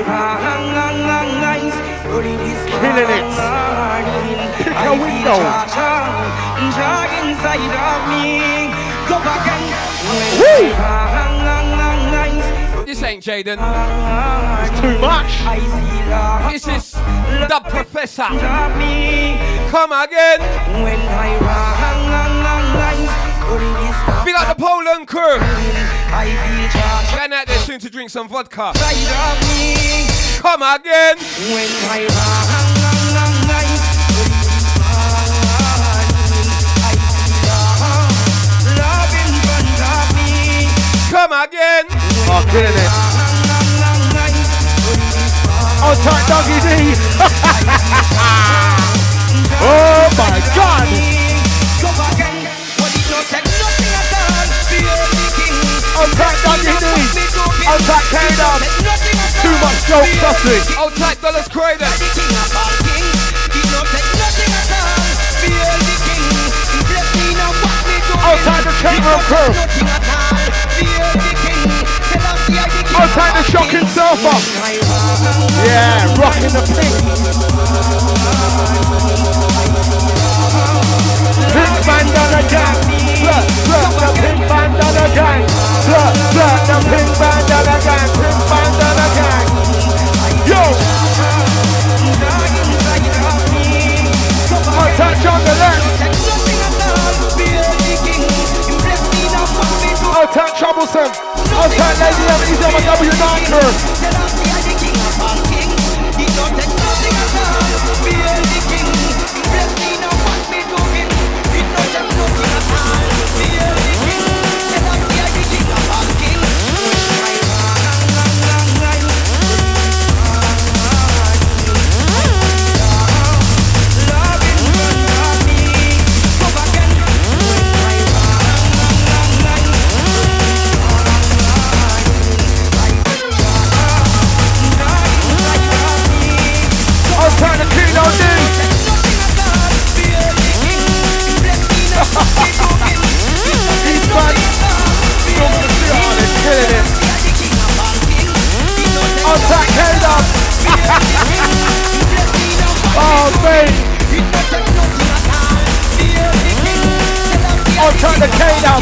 Killing it. Pick a window. Woo! This ain't Jaden. It's too much. This is the Professor. Come again. Big up the Poland crew. Going out there soon to drink some vodka. Come again. Come again. Oh, killing it. I'll take Dougie D. Oh my God. I'll take Dougie D. I'll take K-Dub. Too much go, Sussy. Old tight Dollars Crater. Outside the chamber crew. Outside the shocking surfer. Yeah, rocking the pink. Pink bandana gang. Look, the pink bandana gang. Look, the pink bandana gang. Pink bandana gang. Yo. Outside John the left. Outside Troublesome. Outside Lady Emily's W9 crew. Outside the Kilo D. He's fun. Killing it. Outside K-Dub. Oh, mate. Outside the K-Dub.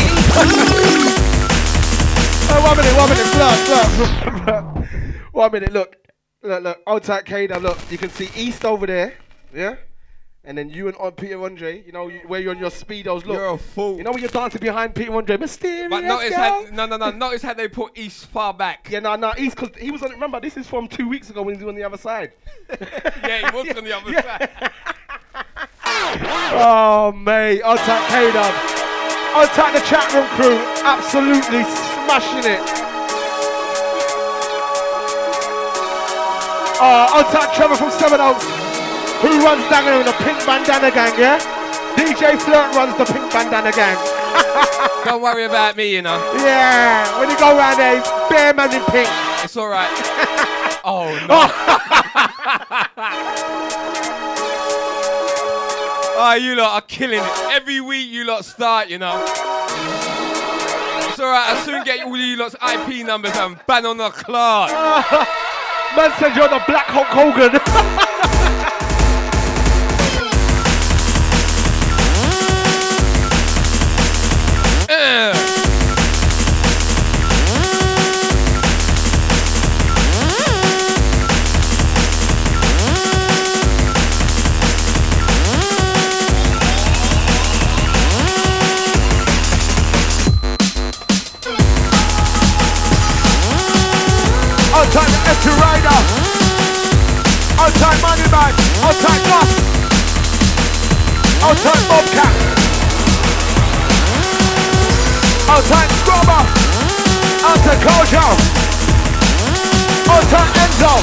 Oh, 1 minute. Look. 1 minute, look. Look, outside K-Dub, look. You can see East over there, yeah? And then you and Peter Andre, you know, where you're on your speedos, look. You're a fool. You know when you're dancing behind Peter Andre, mysterious But notice girl. notice how they put East far back. Yeah, no, East, because he was on, remember, this is from 2 weeks ago when he was on the other side. Yeah, he was on the other side. Oh, mate, outside K-Dub. Outside the chat room crew, absolutely smashing it. Outside Trevor from Seven Oaks, who runs down there in the pink bandana gang, yeah? DJ Flirt runs the pink bandana gang. Don't worry about me, you know. Yeah, when you go around there, it's bare man in pink. It's alright. Oh, no. Oh, you lot are killing it. Every week you lot start, you know. It's alright, I'll soon get all you lot's IP numbers and ban on the clock. Man said you're the Black Hulk Hogan. Outside the F2 Rider. Outside Moneyman. Outside Gus. Outside Bobcat. Outside Scrubber. Outside Kojo. Outside Enzo.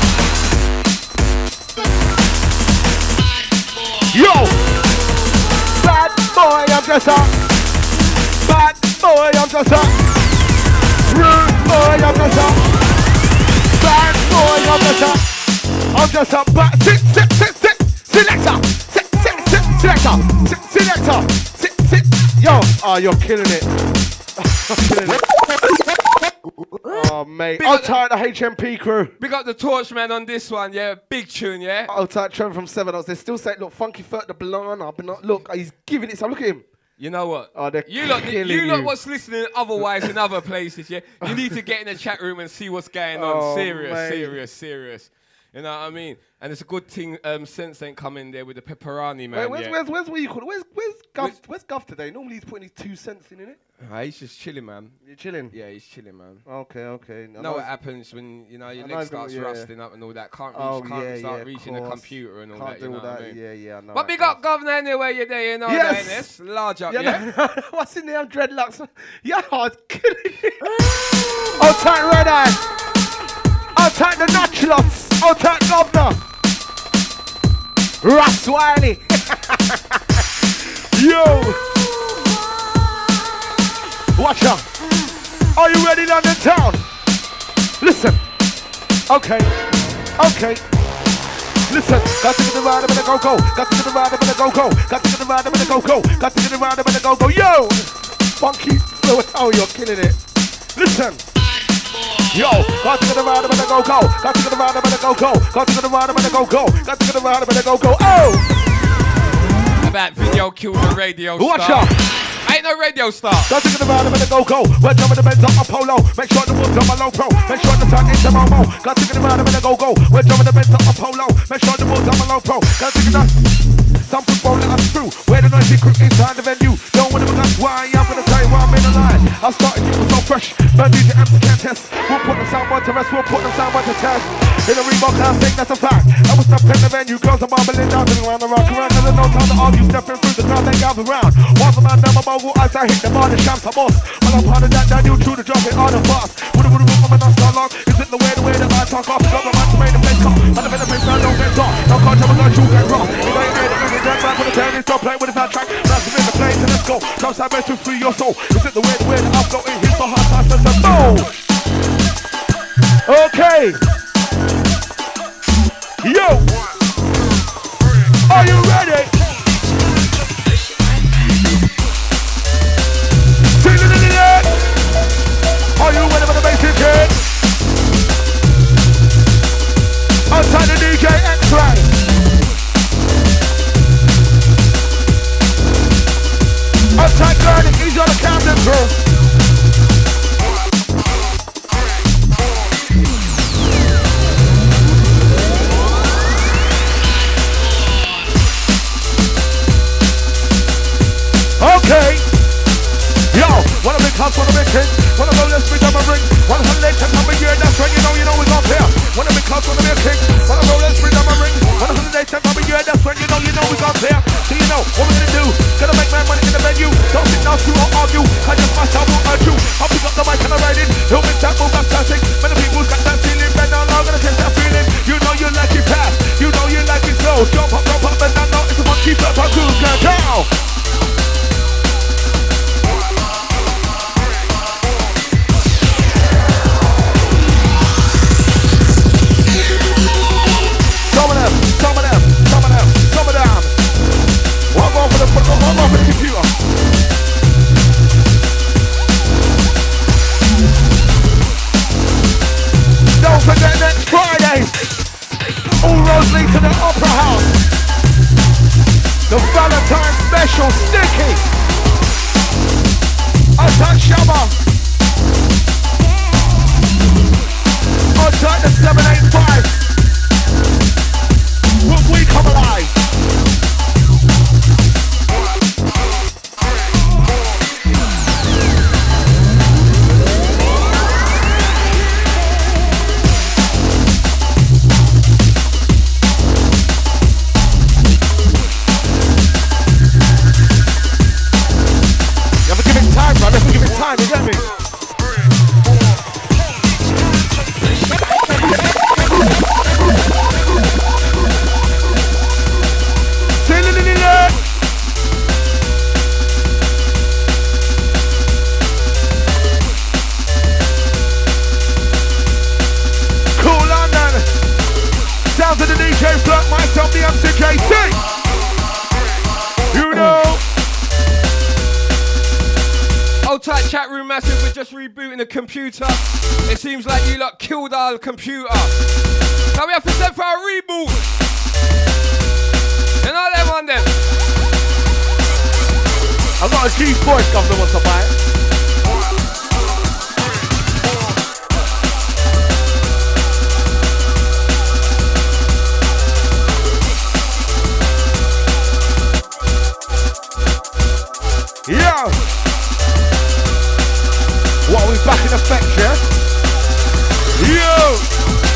Yo! Bad boy, I'm just up. Bad boy, I'm just up. Rude boy, I'm just up. Bad boy, I'm just a bad selector. Yo, oh, you're killing it. Oh, mate. Outside the HMP crew. Big up the Torchman on this one, yeah. Big tune, yeah. Outside Trevor from Seven Oaks. They still say, look, Funky Furt the banana. But not, look, he's giving it some. Look at him. You know what? Oh, you lot what's listening otherwise in other places, yeah? You need to get in the chat room and see what's going on. Oh, Serious. You know what I mean? And it's a good thing Sense ain't come in there with the pepperoni, man. Where's what you call it? Where's Guff today? Normally he's putting his 2 cents in it. He's just chilling, man. You're chilling? Yeah, he's chilling, man. Okay. Know what happens when, you know, your leg starts rusting up and all that. Can't start reaching the computer and all that, you know what I mean? Yeah, I know. But big up Governor anyway, you're there, you know that, Dennis. Large up, yeah? What's in there? Dreadlocks. Yeah, I was killing it. Outside Red Eye. Outside the Naturals. Outside Governor. Ross Wiley. Yo. Watch out. Are you ready, London Town? Listen. Okay. Okay. Listen, got to get the ride, I'm gonna go. Got to get the ride, I'm gonna go. Got to get the ride, I'm gonna go. Got to get the ride, I'm gonna go. Yo! Funky flow, oh, you're killing it. Listen. Yo, got to get the ride, I'm gonna go. Got to get the ride, I'm gonna go. Got to get the ride, I'm gonna go. Got to get the ride, I'm gonna go. Oh! That video killed the radio star. Watch out! Ain't no radio star. Got to get the ride, I'm gonna go. We're jumping the Benz on my polo. Make sure the wood's on my low pro. Make sure the sun is the Momo. Got to get the ride, I'm gonna go. We're jumping the Benz on my polo. Make sure the wood's on my low pro. Got to get the... Some football let us through. Where the noisy crew inside the venue. Don't wanna ask why. I'm gonna tell you why I'm in the line. I started you with so fresh. But DJ amps can't test. We'll put them soundboard to rest. We'll put them soundboard to test. In a Reebok classic, that's a fact. I was stepping in the venue. Girls are bubbling down to the round the rock around. There's no time to argue. Stepping through the crowd, they gather round. Once a man down my mogul, as I hit them on the champs, I'm boss. When I'm part of that, you true to drop it on the bus. Woulda I'm a non-star lock. Is it the way that I talk off? Got my man to make the place come. Man, I'm in the place now, don't get dark. Now can't tell me that you get wrong. If I ain't ready, it's that man with the turn. Stop playing with the soundtrack. Now I'm in the place and let's go. Southside best to free your soul. Is it the way that I've got it? Hits the hard times and the bow. Okay. Yo. Are you ready? Are you ready for the basic hit? Outside the DJ X-Ray. Outside Gurney, he's on the Camden crew. Okay. Yo, wanna big house, wanna big king. Wanna go, let's bring up a ring. 100 times a year, that's when you know we gon' clear. Wanna big house, wanna be a king. Wanna go, let's bring up a ring. 100 times a year, that's when you know we gon' clear. So you know what we're gonna do. Gonna make my money in the venue. Don't sit down, screw or argue. I just myself won't urge you. I'll pick up the mic and I'm riding. He'll make that move, that's classic. Many people's got that feeling, but now I'm gonna test that feeling. You know you like it fast. You know you like it slow. Jump up, and I know it's a monkey flip, I do get down. Some of them. One more for the computer. Don't forget next Friday, all roads lead to the Opera House. The Valentine Special, Sticky. Outside Shabba. Outside the 785. Will we come alive? You have to give it time, man. You have to give it time, you get me? To the DJ Flirt, myself, the MCKC. You know. Old tight chat room massive, we're just rebooting the computer. It seems like you lot killed our computer. Now we have to send for a reboot. You know them on them. I've got a G-Voice governor wants to buy it. Yeah! What, are we back in effect, yeah? Yo!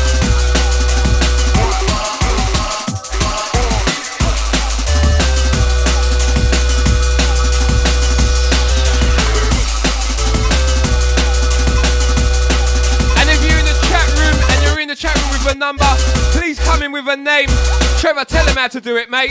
And if you're in the chat room and you're in the chat room with a number, please come in with a name. Trevor, tell him how to do it, mate.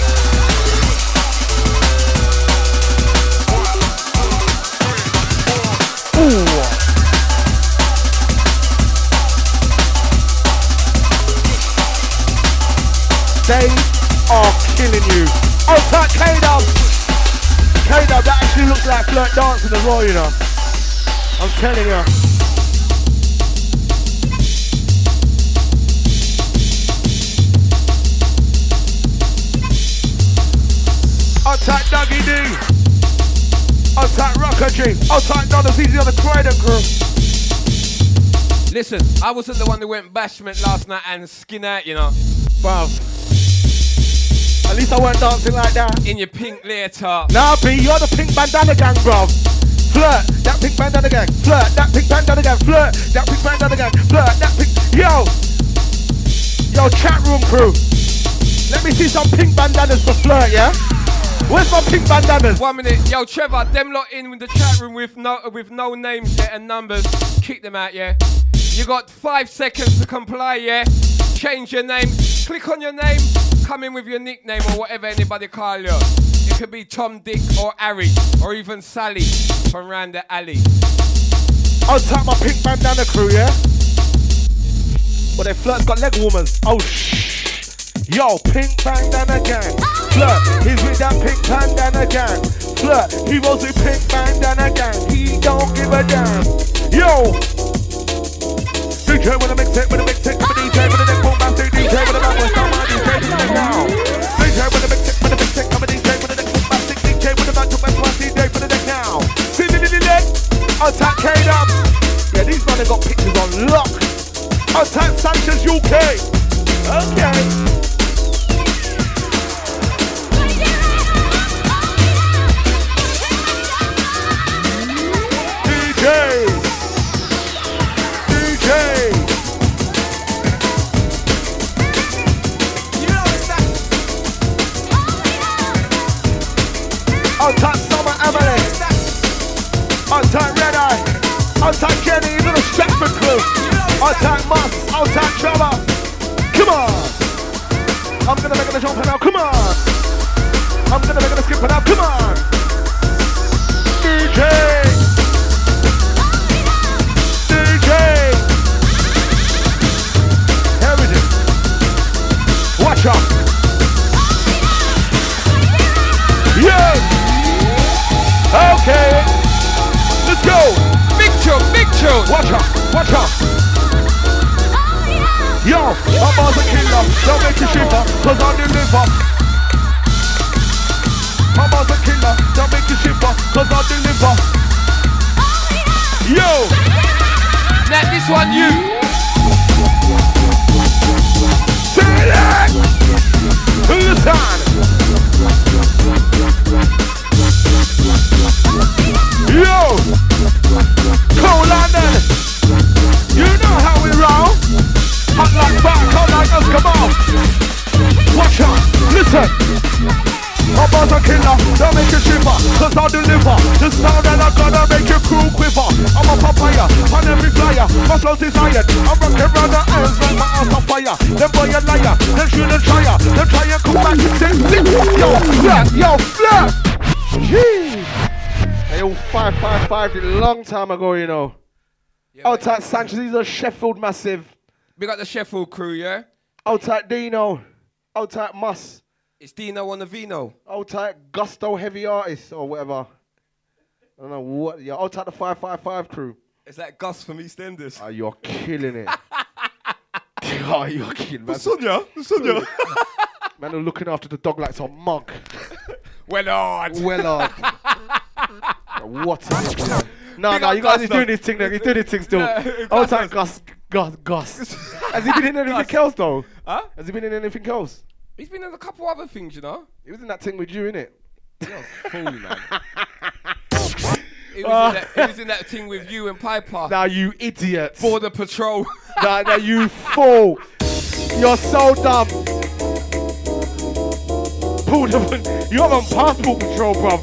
They are killing you. Oh, tight K-Dub. K-Dub, that actually looks like Flirt dancing as well, you know. I'm telling you. Oh, tight Dougie D. Oh, tight Rocker G. Oh, tight Donna's easy on the Croydon crew. Listen, I wasn't the one who went bashment last night and skin out, you know. Bruv. At least I weren't dancing like that. In your pink leotard. Nah, B, you're the pink bandana gang, bruv. Flirt, that pink bandana gang. Flirt, that pink bandana gang. Flirt, that pink bandana gang. Flirt, that pink. Yo, chat room crew. Let me see some pink bandanas for Flirt, yeah? Where's my pink bandanas? 1 minute, yo, Trevor, them lot in with the chat room with no names there and numbers. Kick them out, yeah. You got 5 seconds to comply, yeah. Change your name. Click on your name. Come in with your nickname or whatever anybody call you. It could be Tom, Dick, or Harry, or even Sally from round the alley. I'll tap my pink bandana crew, yeah? Well, their Flirt's got leg warmers. Oh, yo, pink bandana gang. Flirt, he's with that pink bandana gang. Flirt, he was with pink bandana gang. He don't give a damn. Yo! DJ with a mixtape, with a mixtape, with a DJ, with a neck boom, bounce, DJ with a man, what's up, my DJ, with a neck now. DJ with a mixtape, with a mixtape, with a DJ, with a neck boom, bounce, DJ with a man, to my DJ, with a neck now. See the leg? Attack K-Dub. Yeah, these men have got pictures on lock. Attack Sanchez UK. Okay. Outside Summer Emily, outside Red Eye, outside Kenny, little Stratford crew, outside Moss, outside Trevor. Come on! I'm gonna make it a jump now, come on! I'm gonna make it a skip now, come on! DJ! Here we go. Watch out! Yeah! Okay, let's go. Big tune. Watch out. Yo, I'm about to killer. Don't make you shiver, cause I deliver. I'm about to killer. Don't make you shiver, cause I deliver. Yo. Now this one you. Say that. Listen. Yo! Cool London! You know how we roll! Hot like back, hot like us, come on! Watch out! Listen! I'm about to killer, don't make you shiver, cause I'll deliver. The sound that I gotta make your crew quiver. I'm a papaya, on every flyer, my flow's desired. I'm rocking around the ends like my ass on fire. Them boy a liar, them shouldn't try ya. Them try and come back and say, yo, flirt! Jeez! They all 555 a long time ago, you know. Yeah, Outside Sanchez, he's a Sheffield massive. We got the Sheffield crew, yeah? Outside Dino. Outside Mus. It's Dino on the Vino. Outside Gusto Heavy Artist or whatever. I don't know what. Yeah, outside the 555 crew. Is that Gus from EastEnders? Oh, you're killing it. Oh, you're killing it. Sonia. Man, are looking after the dog like some mug. Well on. What? No, you guys, he's doing his thing there. He's doing his thing still. Outside Gus. Has he been in anything else though? Huh? Has he been in anything else? He's been in a couple other things, you know. He was in that thing with you, innit? You're a fool, man. He was in that thing with you and Piper. Now you idiot. Border Patrol. Now you fool. You're so dumb. You're on passport patrol, bruv.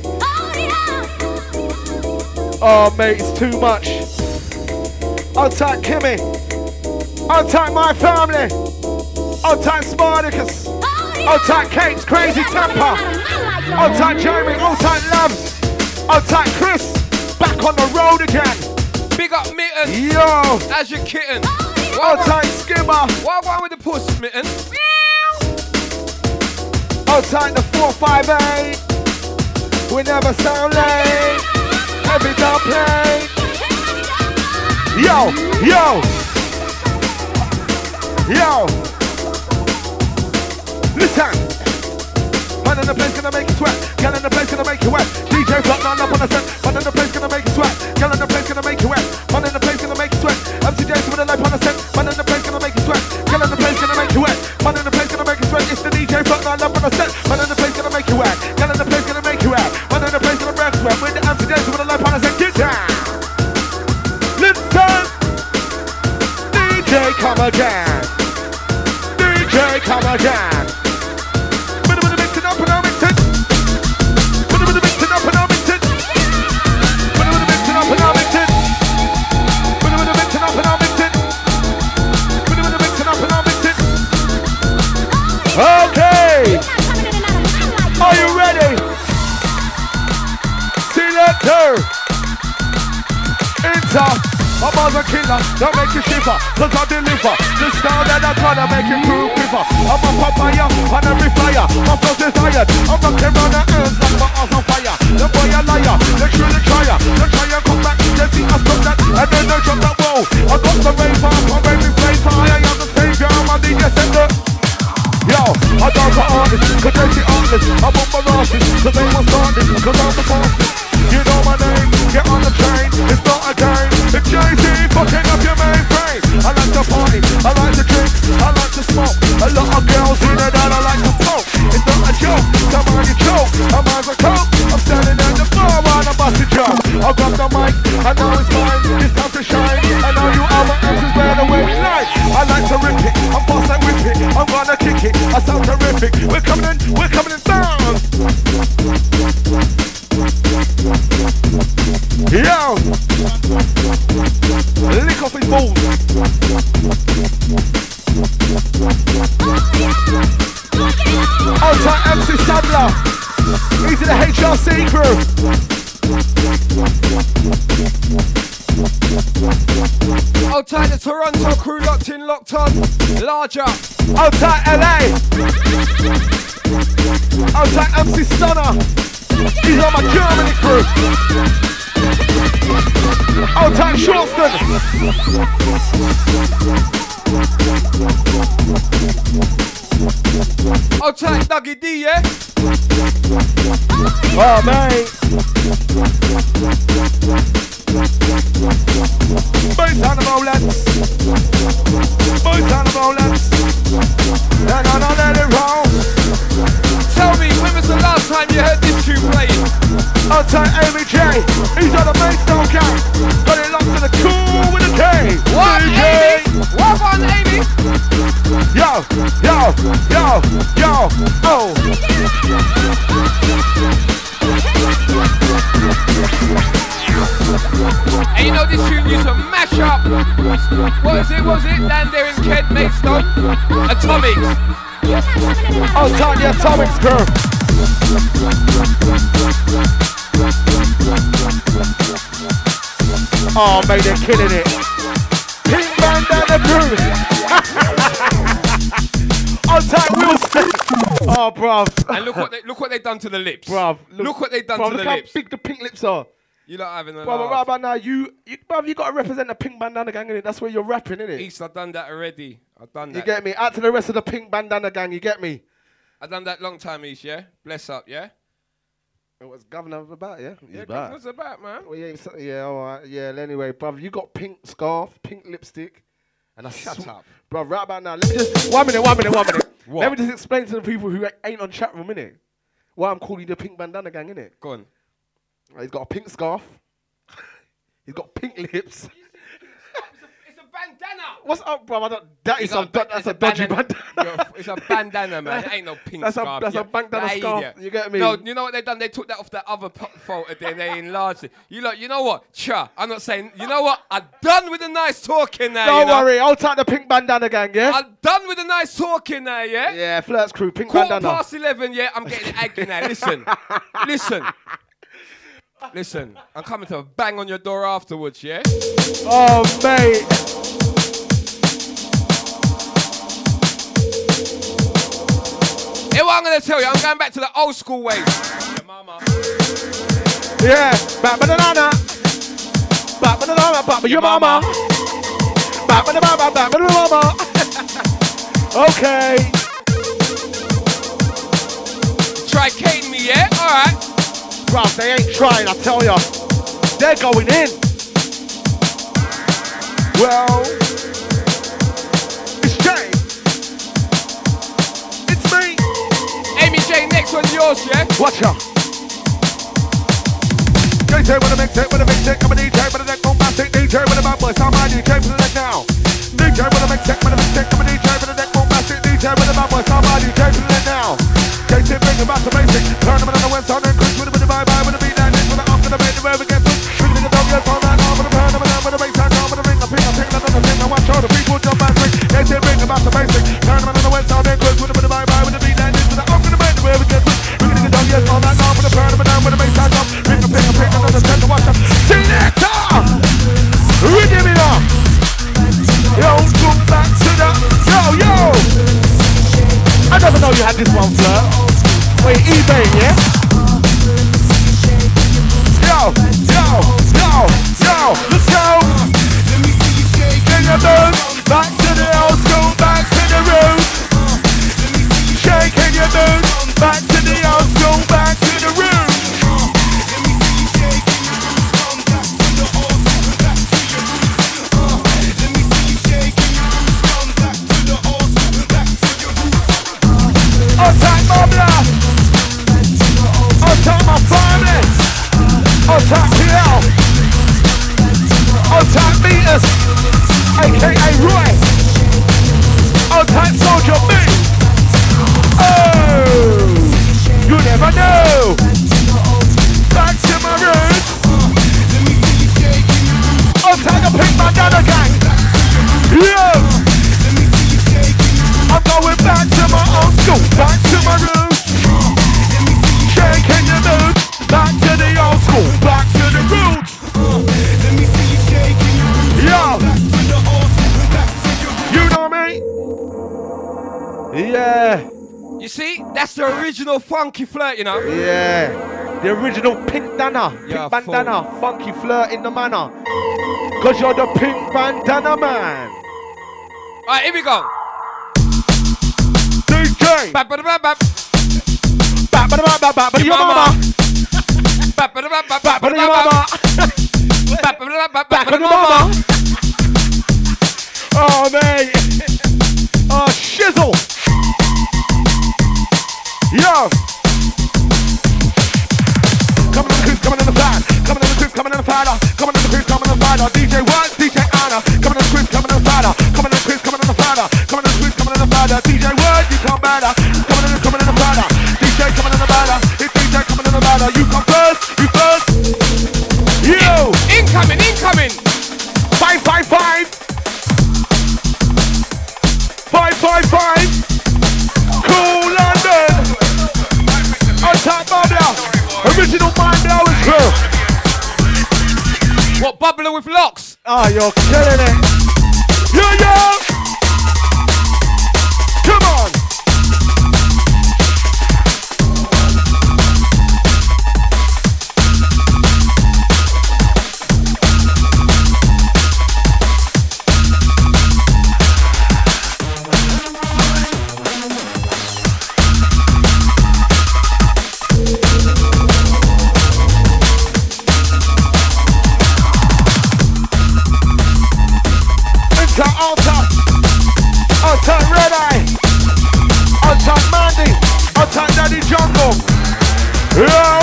Oh, mate, it's too much. Outside Kimmy. Outside my family. Outside Spartacus. Outside Kate's crazy temper. Outside Jeremy. Outside Loves. Outside Chris. Back on the road again. Big up Mitten. Yo. As your kitten. Outside Skimmer. Why with the puss, Mitten? Outside the 458. We never sound late. Every time play. Yo, yo. Yo. Listen. Man in the place gonna make you sweat. Girl in the place gonna make you wet. DJ Flop man up on the set. Man in the place gonna make you sweat. Girl in the place gonna make you wet. Man in the place gonna make you sweat. MC Jason with a light on the set. Man in the place gonna make you sweat. Girl in the place gonna make you wet. Man in the place gonna make you sweat. It's the DJ Flop man up on the set. Man in the place gonna make you wet. Girl in the place gonna make you wet. Man in the place gonna break sweat. With the MC Jason with a light on the set. Get down. Listen. DJ come again. DJ come again. Up and I'll mix it. Put it with the mixing up and I'll mix it. Put it with the mixing up and I'll mix it. Put it with the mixing up and I'll mix it. Put it with the mixing up and I'll mix it. Okay. Are you ready? Selector. Enter. I'm a killer, don't make you shiver, cause I deliver. The style that I gotta make you prove quiver. I'm a papaya, on every flyer. My flow's desired, I'm rocking round the earth like my arms on fire. The boy a liar, the true the trier. The trier come back, they see I stop that, and then they drop that whoa. I got the rave off, I'm baby flavor. I am the savior, I'm a DJ sender. Yo, I dance for artists, cause they see artists. I'm on my artists, cause they want starters, cause I'm the fastest. You know my name, get on the train, it's not a game. It's Jay-Z, fucking up your mainframe. I like to party, I like to drink, I like to smoke. A lot of girls in it that I like to smoke. It's not a joke, come on you choke. I'm as a coke, I'm standing at the bar while I'm busting joke. I got the mic, I know it's mine, it's time to shine. I know you other answers bear the way we like. I like to rip it, I'm fast like whip it, I'm gonna kick it, I sound terrific. We're coming in down. Yo! Lick off his balls. Outside MC Sandler. He's in the HRC crew. Outside the Toronto crew, locked in, locked on. Larger. Outside LA. Outside MC Stunner. He's on my Germany crew. Outside Charleston. Outside Dougie D, yeah? Oh, mate. Boys on the rollers. Boys on the rollers. They're gonna let it roll. Tell me, when was the last time you heard this tune playing? Outside Amy J. He's on the Maidstone gang. Got it locked to the cool with a K. What, DJ. Amy? What on, Amy? Yo, yo, yo, yo, oh. And you know this tune used to mash up. What was it? Down there in Kent, Maidstone? Atomics. Outside the Atomics crew. Oh, mate, they're killing it. Pink bandana crew. Outside Wilson. Oh, bruv. And look what they done to the lips. Bruv. Look what they done to the look lips. how big the pink lips are. You lot having a Bruv, laugh. right about now, you got to represent the pink bandana gang, innit? That's where you're rapping, innit? East, I've done that already. I've done that. You get me? Out to the rest of the pink bandana gang, you get me? I've done that long time, East, yeah? Bless up, yeah? What's governor about, yeah? Yeah, that's what's about, man. Well, yeah, all right. Yeah, anyway, bruv, you got pink scarf, pink lipstick, and I Shut up. Bruv, right about now, let me just... One minute. What? Let me just explain to the people who ain't on chat room, innit? Why I'm calling you the pink bandana gang, innit? Go on. He's got a pink scarf. He's got pink lips. It's a bandana. What's up, bruv? That's a dodgy bandana. It's a bandana, man. It ain't no pink That's scarf. a bandana scarf. Idiot. You get me? No, you know what they done? They took that off that other photo there and they enlarged it. You know what? I'm not saying, you know what? I'm done with the nice talking now. Don't worry, I'll take the pink bandana gang, yeah? I'm done with the nice talking now, yeah? Yeah, Flirt's crew, pink bandana. 11:15, yeah? I'm getting aggy now. Listen, I'm coming to bang on your door afterwards, yeah? Oh, mate. It what I'm gonna tell you? I'm going back to the old school ways. Yeah, mama. Yeah, back banana. Back banana, back with your mama. Back with the mama, back with the mama. Okay. Try Kate me, yeah? Alright. Bruv, they ain't trying, I tell ya. They're going in. Well, it's Jay. It's me. Amy J, next one's yours, yeah? Watch out. DJ with a mix it, with a mix it, I'm a DJ with a deck bombastic, DJ with a bad boy, I'm my DJ for the deck now. DJ with a mix it, with a mix it, I'm a DJ with a deck bombastic, DJ with a bad boy, I'm my DJ for the deck now. JC bring about the basic, turn them on the west side and cruise with a bit of bye-bye, with a beat down, with a up to the bed, the road against us. Bring the dog, yes, on that arm, with a burn, with a bass down, with a ring, a ping, another thing, I watch all the people jump and swing. JC bring about the basic, turn them on the west side and cruise with a bit of bye-bye, with a beat down, with a up to the bed, the road against us. Bring the dog, yes, on that arm, with a burn, with a bass down, ring, a ping, another thing, I watch out. Selector! Give me up! Yo, come back to the... Yo! I never know you had this one, Fleur. Wait, eBay, yeah? Yo! Let's go! Bring your boom! Back to the old school, back to the roots! Shaking your boom! Back to the old school, back to the roots! Attack my blood! Attack my family! Attack PL! Attack Meters! AKA Roy! Attack Soldier B! Oh! You never know! Back to my roots! Attack the Pink Bandana Gang! Yeah! I'm going back to my old school, back to my roots. Shaking your boots, back to the old school, back to the roots. Yo, you know me? Yeah. You see, that's the original Funky Flirt, you know? Yeah. The original Pink Dana, Yeah, Pink Bandana, Funky Flirt in the manner. Cause you're the Pink Bandana man. Alright, here we go. DJ. Bap, bap, bap, bap. Bap, bap, bap, bap, bap, your mama. Bap, bap, bap, bap, Bap, bap, your mama. bap, bap, bap, bap, Back bap, on the mama. mama. Oh, mate. Oh, shizzle. Yo. Coming in the cruise, coming in the fan. Coming in the cruise, coming in the fire. Coming in the cruise, coming in the fire. DJ One, DJ Anna. Coming in the cruise, coming in the fire. Coming in the cruise, coming in the fire. Coming in the cruise, coming in the fire. DJ One, you come better. Coming in the fire. DJ coming in the fire. It's DJ coming in the fire. You come first, you first. Yo. Incoming. 555. 555. Cool London. Attack Bubble. Original Mind Blowers crew. What, bubbling with locks? Oh, you're killing it. Yo. Come on. Attack Red Eye, attack Mandy, attack Daddy Jungle. Yo.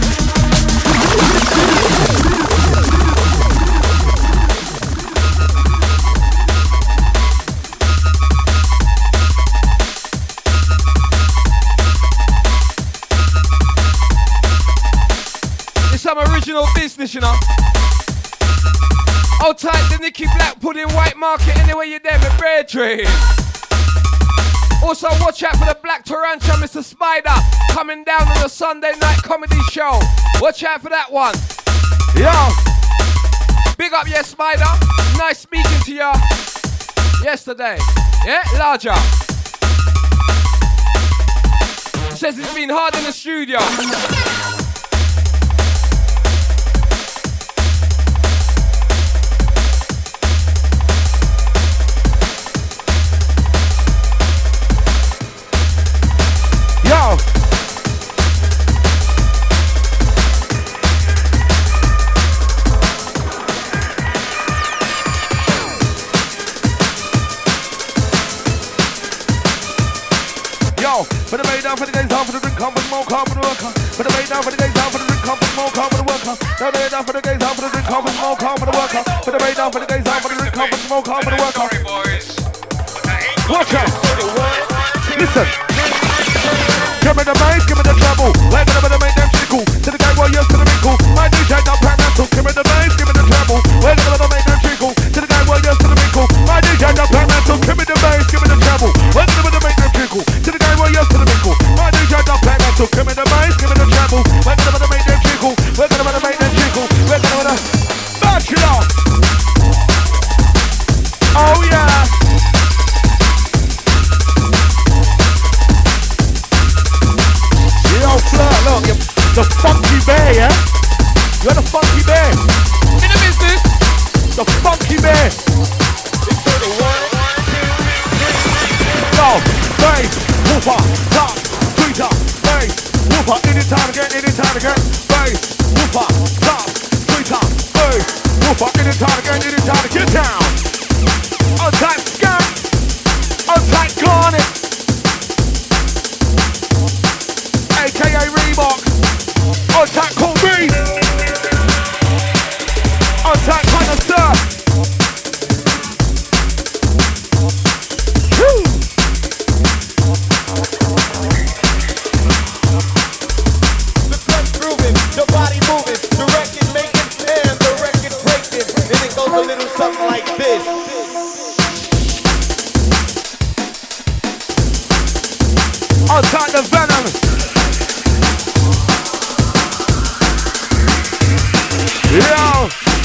It's some original business, you know. Hold tight, the Nicky Black pudding white market anywhere you're there with bread trade. Also watch out for the Black Tarantula, Mr. Spider, coming down on the Sunday night comedy show. Watch out for that one. Yo. Big up, yeah, Spider. Nice speaking to you yesterday. Yeah, larger. says it's been hard in the studio. Yo. Yo, for the way down, for the days down, for the drink, come for the more, come for the worker. For the way down, for the days down, for the drink, come for the more, come for the worker. For the way down, for the days down, for the drink, come for the more, come for the worker. For the way down, for the days down, for the drink, come for the more, come for the worker. Watch out. Listen. Give me the bass, give me the treble. We're gonna make them tickle. To the guy, well, yes, to the mickle. My DJ now pack mental. Give me the bass, give me the treble. We're gonna make them tickle. To the guy, well, yes, to the mickle. My DJ now pack mental. Give me the bass, give me the treble. We're gonna make them tickle. To the guy, well, yes, to the mickle. My DJ now pack mental. Give me the bass, give me the treble. We're gonna make them tickle. We're gonna make them tickle. We're gonna back it up. Oh yeah. Yo, Flirt, look, you're the funky bear, yeah? You're the funky bear. In the business. The funky bear. Yo, bass, whooper, top, tweeter, bass, whooper, anytime again, bass, whooper, top, tweeter, bass, whooper, anytime again, get down. Untight scam, untight garnet. AKA Reebok, Untight Cool B, Untight Connoisseur. Woo! The clutch grooving, the body moving, the record making, and the record breaking. Then it goes a little something like this. Untight the venom. Yo,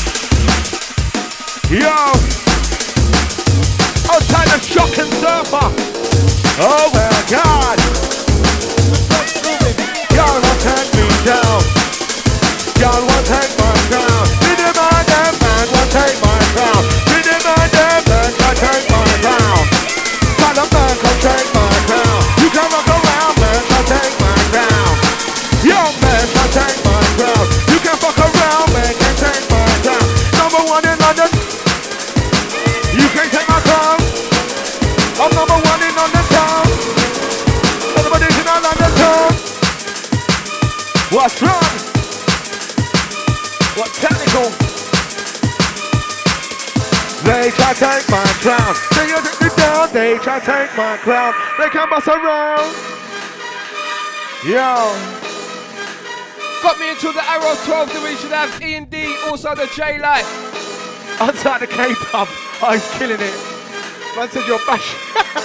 Untight the shocking surfer. Oh my God. Y'all won't take me down. Y'all won't take my crown. Did my damn man won't take my crown. Did my damn man won't take my crown. Tell a man come take my crown. You can walk around, man, come take my crown. Yo, man, come take my crown. You can fuck around, man, can take my crown. Number one in London. You can't take my crown. I'm number one in London town. Everybody's in London town. What's wrong? What technical? They try to take my crown. They take me down. They try to take my crown. They can bust around. Yo. Got me into the Arrow 12 that we should have E&D, also the J-Light. Outside the K-pub. Oh, he's killing it. Man said you're bash.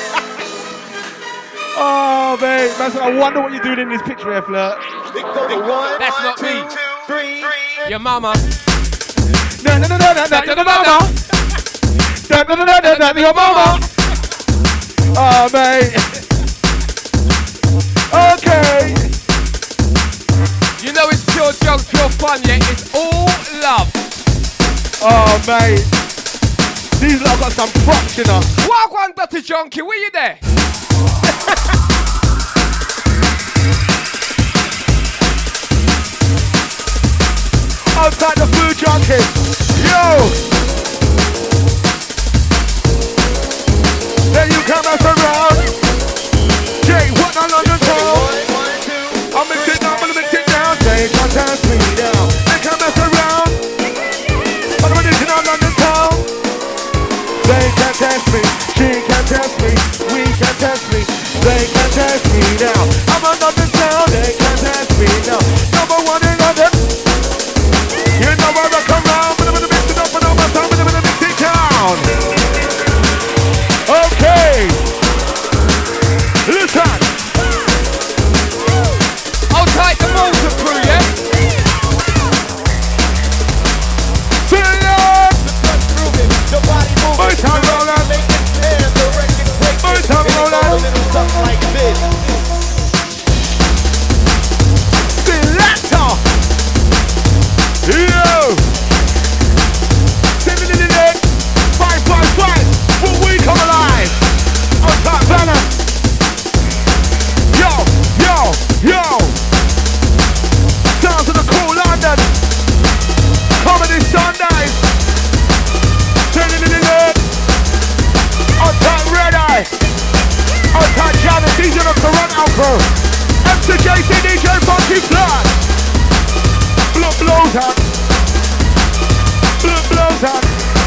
Oh, mate. Man said, I wonder what you're doing in this picture here, Flirt. That's not me. 2, 3. Your mama. No, your mama. No, your mama. Oh, mate. Okay. You know it's pure jokes, pure fun, yeah? It's all love. Oh, mate. These lot got some props, you know. Walk one, Dr. Junkie, were you there? Outside the food junkie. Yo. Then you come us around. Jay, what on London town? I'm mix it down, I'm gonna mix it down. Jay, can't test me down. They come us around. I'm gonna mix it on London town. They can't test me, she can't test me, we can't test me. They can't test me now. I'm on London town, they can't test me now. Number one in London. You know I rock around, but I'm gonna mix it up and all my time, but I'm gonna mix it down. Okay. Listen. Outside the motor crew, yeah? My time rolling. My time rolling. Master JC DJ Funky Flat. Blows out. Blows out.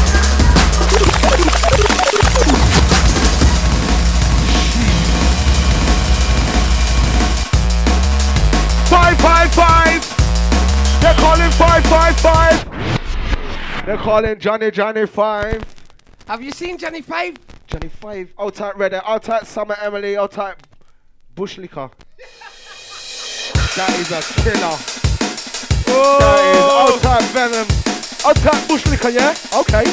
555. They're calling 555. They're calling Johnny 5. Have you seen Johnny 5? Johnny 5. I'll type Redder. I'll type Summer Emily. I'll type Bush Liquor. That is a killer. Oh. That is. I'll type Venom. I'll type Bush Liquor, yeah? Okay.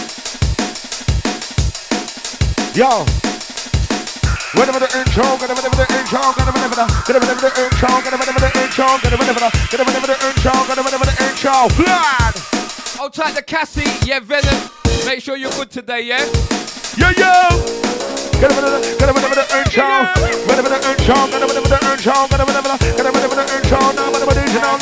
Yo. Whenever the intro, gonna whenever the intro, gonna whenever the intro, gonna whenever the intro, gonna whenever the intro, gonna whenever the intro. Flan. I'll type the Cassie, yeah, Venom. Make sure you're good today, yeah? Yo! Gonna whenever the intro, whenever the intro, gonna whenever the intro, gonna whenever the intro, no, whenever the intro, no, whenever the intro,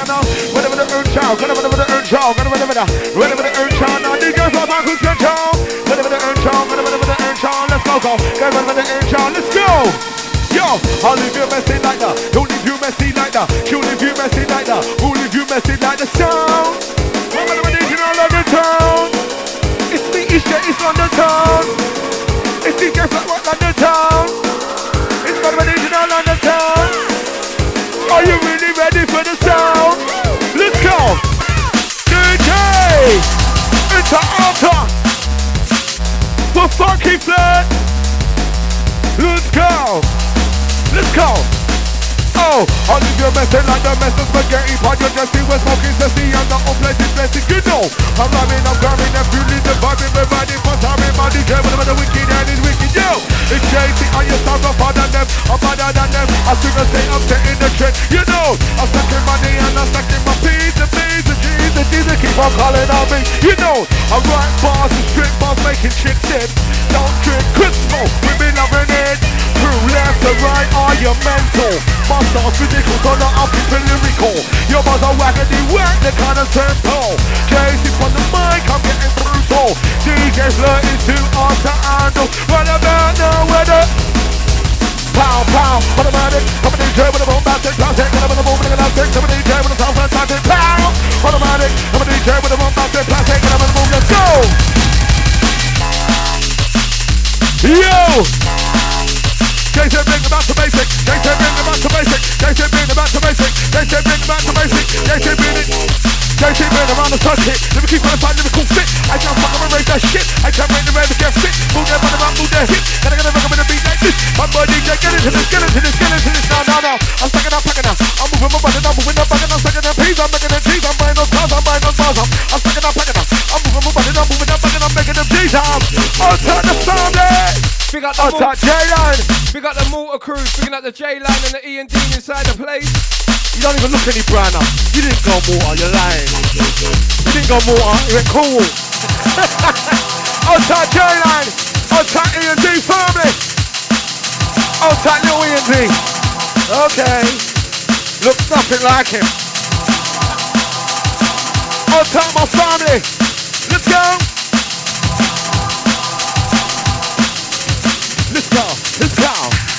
gonna whenever the intro, no, DJ from Marcus Control, whenever the intro, let's go, gonna whenever the intro, let's go. Yo, I'll leave you messy like that, don't leave you messy like that, she'll leave you messy like that, who'll leave you messy like the sound. Whenever the intro, London town, it's me, it's London town. It's DJ Flat Rock London Town. It's got an original London Town. Are you really ready for the sound? Let's go. DJ into altar for Funky Flat. Let's go. Let's go. Oh, I'll leave you messing like the mess of spaghetti pot. You're just see we're smoking sexy and the unpleasant blessing. You know, I'm rhyming, and feeling the vibe, everybody for time in my DJ, whatever the wicked and it's wicked. Yo, it's JC and your sound are better than them, I'm better than them. I still gonna say I'm setting the trend. You know, I'm stacking money and I'm stacking my P's and B's and G's and D's and keep on calling on me. You know, I'm right bars and strip bars making shit dip. Don't drink crystal, we be loving it. Through left to right, are you mental? Master of physical, so not up in lyrical. Your mother waggedy whack, the kind of tempo. JC on the mic, I'm getting brutal. DJ's learning to answer handle. Right about now, weather. Pow, pow, automatic. I'm a DJ with a bombastic classic. And I'm in the movement and I'm sick. I'm a DJ with a sound fantastic. Pow, automatic. I'm a DJ with a bombastic classic. And I'm in the movement, let's go. Yo! Jason bring them back to basic. Jason bring them back to basic. Jason bring them back to basic. Jason bring them back to basic. Jason bring it. Jason bring around the circuit. Let me keep on find lyrical fit. I can't fuck around, raise that shit. I can't make the rave get fit. Move their body around, move their hip. And I'm gonna rock 'em in a beat like this. My boy DJ, get into this, get into this, get into this. Now. I'm stacking up, packing up. I'm moving my body, I'm moving up, packing up, stacking up peas. I'm making them G's. I'm buying those cars, I'm buying those bars. I'm stacking up, packing up. I'm moving my body, I'm moving up, packing up, making them G's. I'll turn the family. Big up the J-Line. Big up the Mortar crew, picking up the J-Line and the E&D inside the place. You don't even look any browner. You didn't go Mortar, you're lying. You didn't go Mortar, you went cool. Outside J-Line. Outside E&D family. Outside little E&D. Okay. Looks nothing like him. Outside my family. Let's go. Let's go.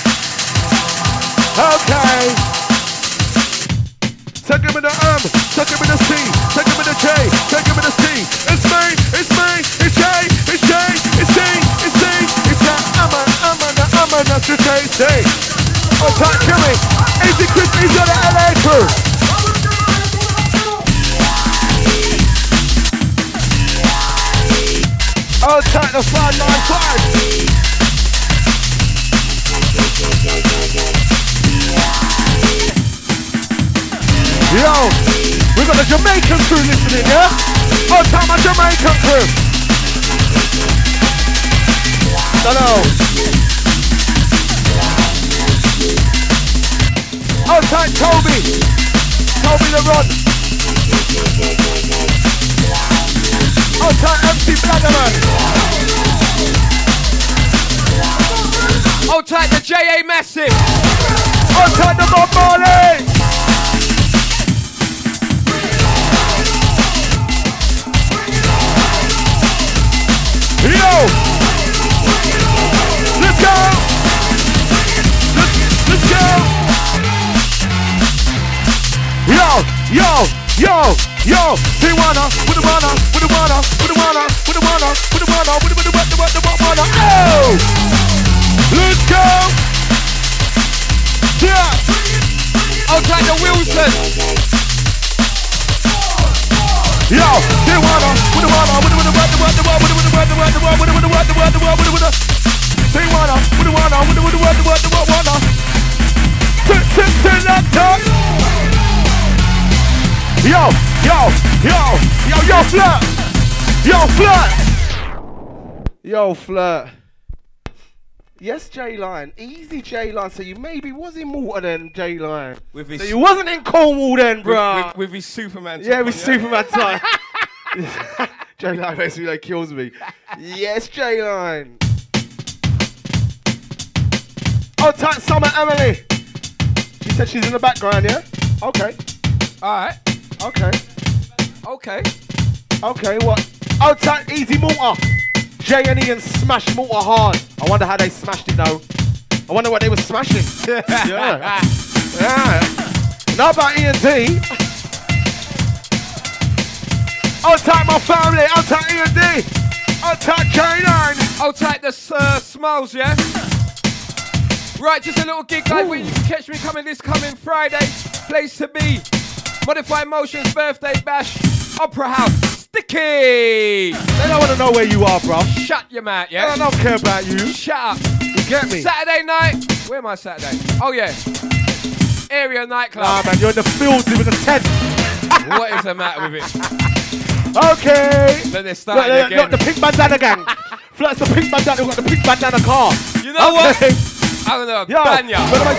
Okay. Take him in the M, take him in the C, take him in the J, take him in the C. It's me, it's J, it's J, it's C, it's C, it's that I'm that's the JC. On top Jimmy, Easy Christie's on the LA crew. On top the 595. Yo, we got the Jamaican crew listening, yeah? Oh, time my Jamaican crew. Hello. Oh, time Toby the Run. Oh, time MC Blaggerman. Oh, time the J.A. Massive. Oh, time the Bob Marley. Yo! Let's go! Let's go! Yo, Tijuana, with the wanna. Oh! Let's go! Yeah! I'll take the Wilson. Yo, Tijuana, with the wanna. Yo, Flirt. Yes, J-Line. Easy, J-Line. So you maybe was in Malta then, J-Line. So you wasn't in Cornwall then, bro. With his Superman. Yeah, with Superman time. J-Line basically like kills me. Yes, J-Line. Oh, tight Summer Emily. She said she's in the background, yeah? Okay. Alright. Okay, what? Oh, tight Easy Malta. J and Ian smashed Malta hard. I wonder how they smashed it though. I wonder what they were smashing. Yeah. Not about Ian D. I'll take my family. I'll take Ian D. I'll take J9. I'll take the Smiles, yeah? Right, just a little gig like where you can catch me this coming Friday. Place to be. Modified Motions birthday bash. Opera House. Sticky! They don't want to know where you are, bro. Shut your mouth, yeah? I don't care about you. Shut up. You get me? Saturday night. Where am I Saturday? Oh, yeah. Area nightclub. Nah, man, you're in the field with a tent. What is the matter with it? Okay. Then they're starting again. Look, the pink bandana gang. Flirt's the pink bandana. We've got the pink bandana car. You know what? I don't know. Banya.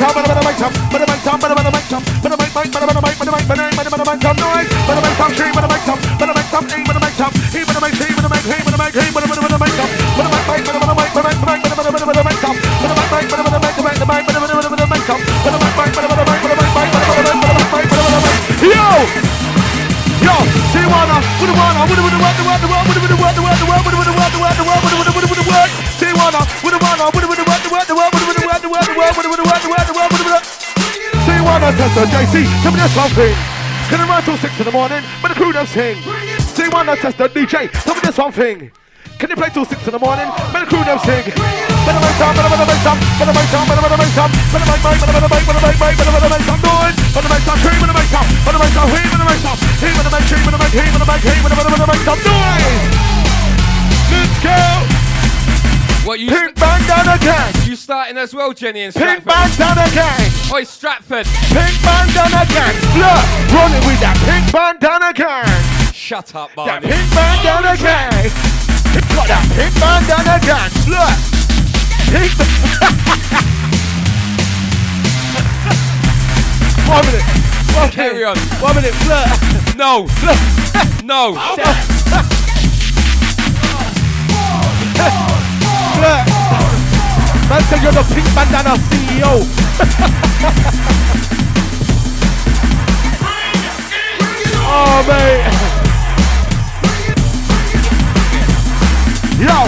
Yo, Tijuana, Tijuana, Tessa, JC, tell me this something. Can I run till 6 in the morning, but the crew don't sing. Tijuana, Tessa, DJ, tell me this something. Can you play till 6 in the morning, but the crew don't sing. Let's go! What you Pink bandana gang. You starting as well, Jenny and Pink Stratford? bandana gang. Oi, Stratford. Pink bandana gang. Look, running with that pink bandana gang. Shut up, That Barney. pink bandana gang. It's got that pink bandana gang. Look. Pink. 1 minute. Carry on. 1 minute. Look. No. No. Look. Man said you're the pink bandana CEO. Oh, mate. Yo.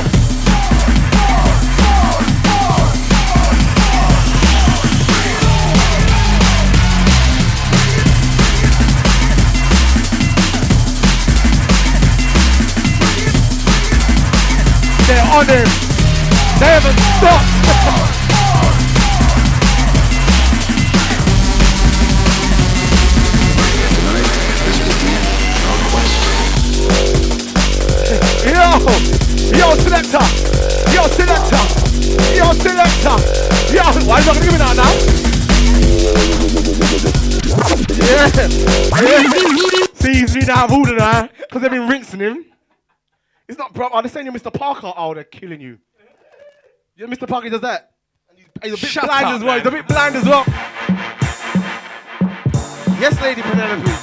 They're on him. They haven't stopped. Yo, selector. Yo, why are you not gonna give me that now? Yeah. See, he's been out of order now, because they've been rinsing him. It's not proper. They're saying you're Mr. Parker. Oh, they're killing you. Yeah, Mr. Parker does that. And he's a bit Shut blind up, as well. man. He's a bit blind as well. Yes, Lady Penelope.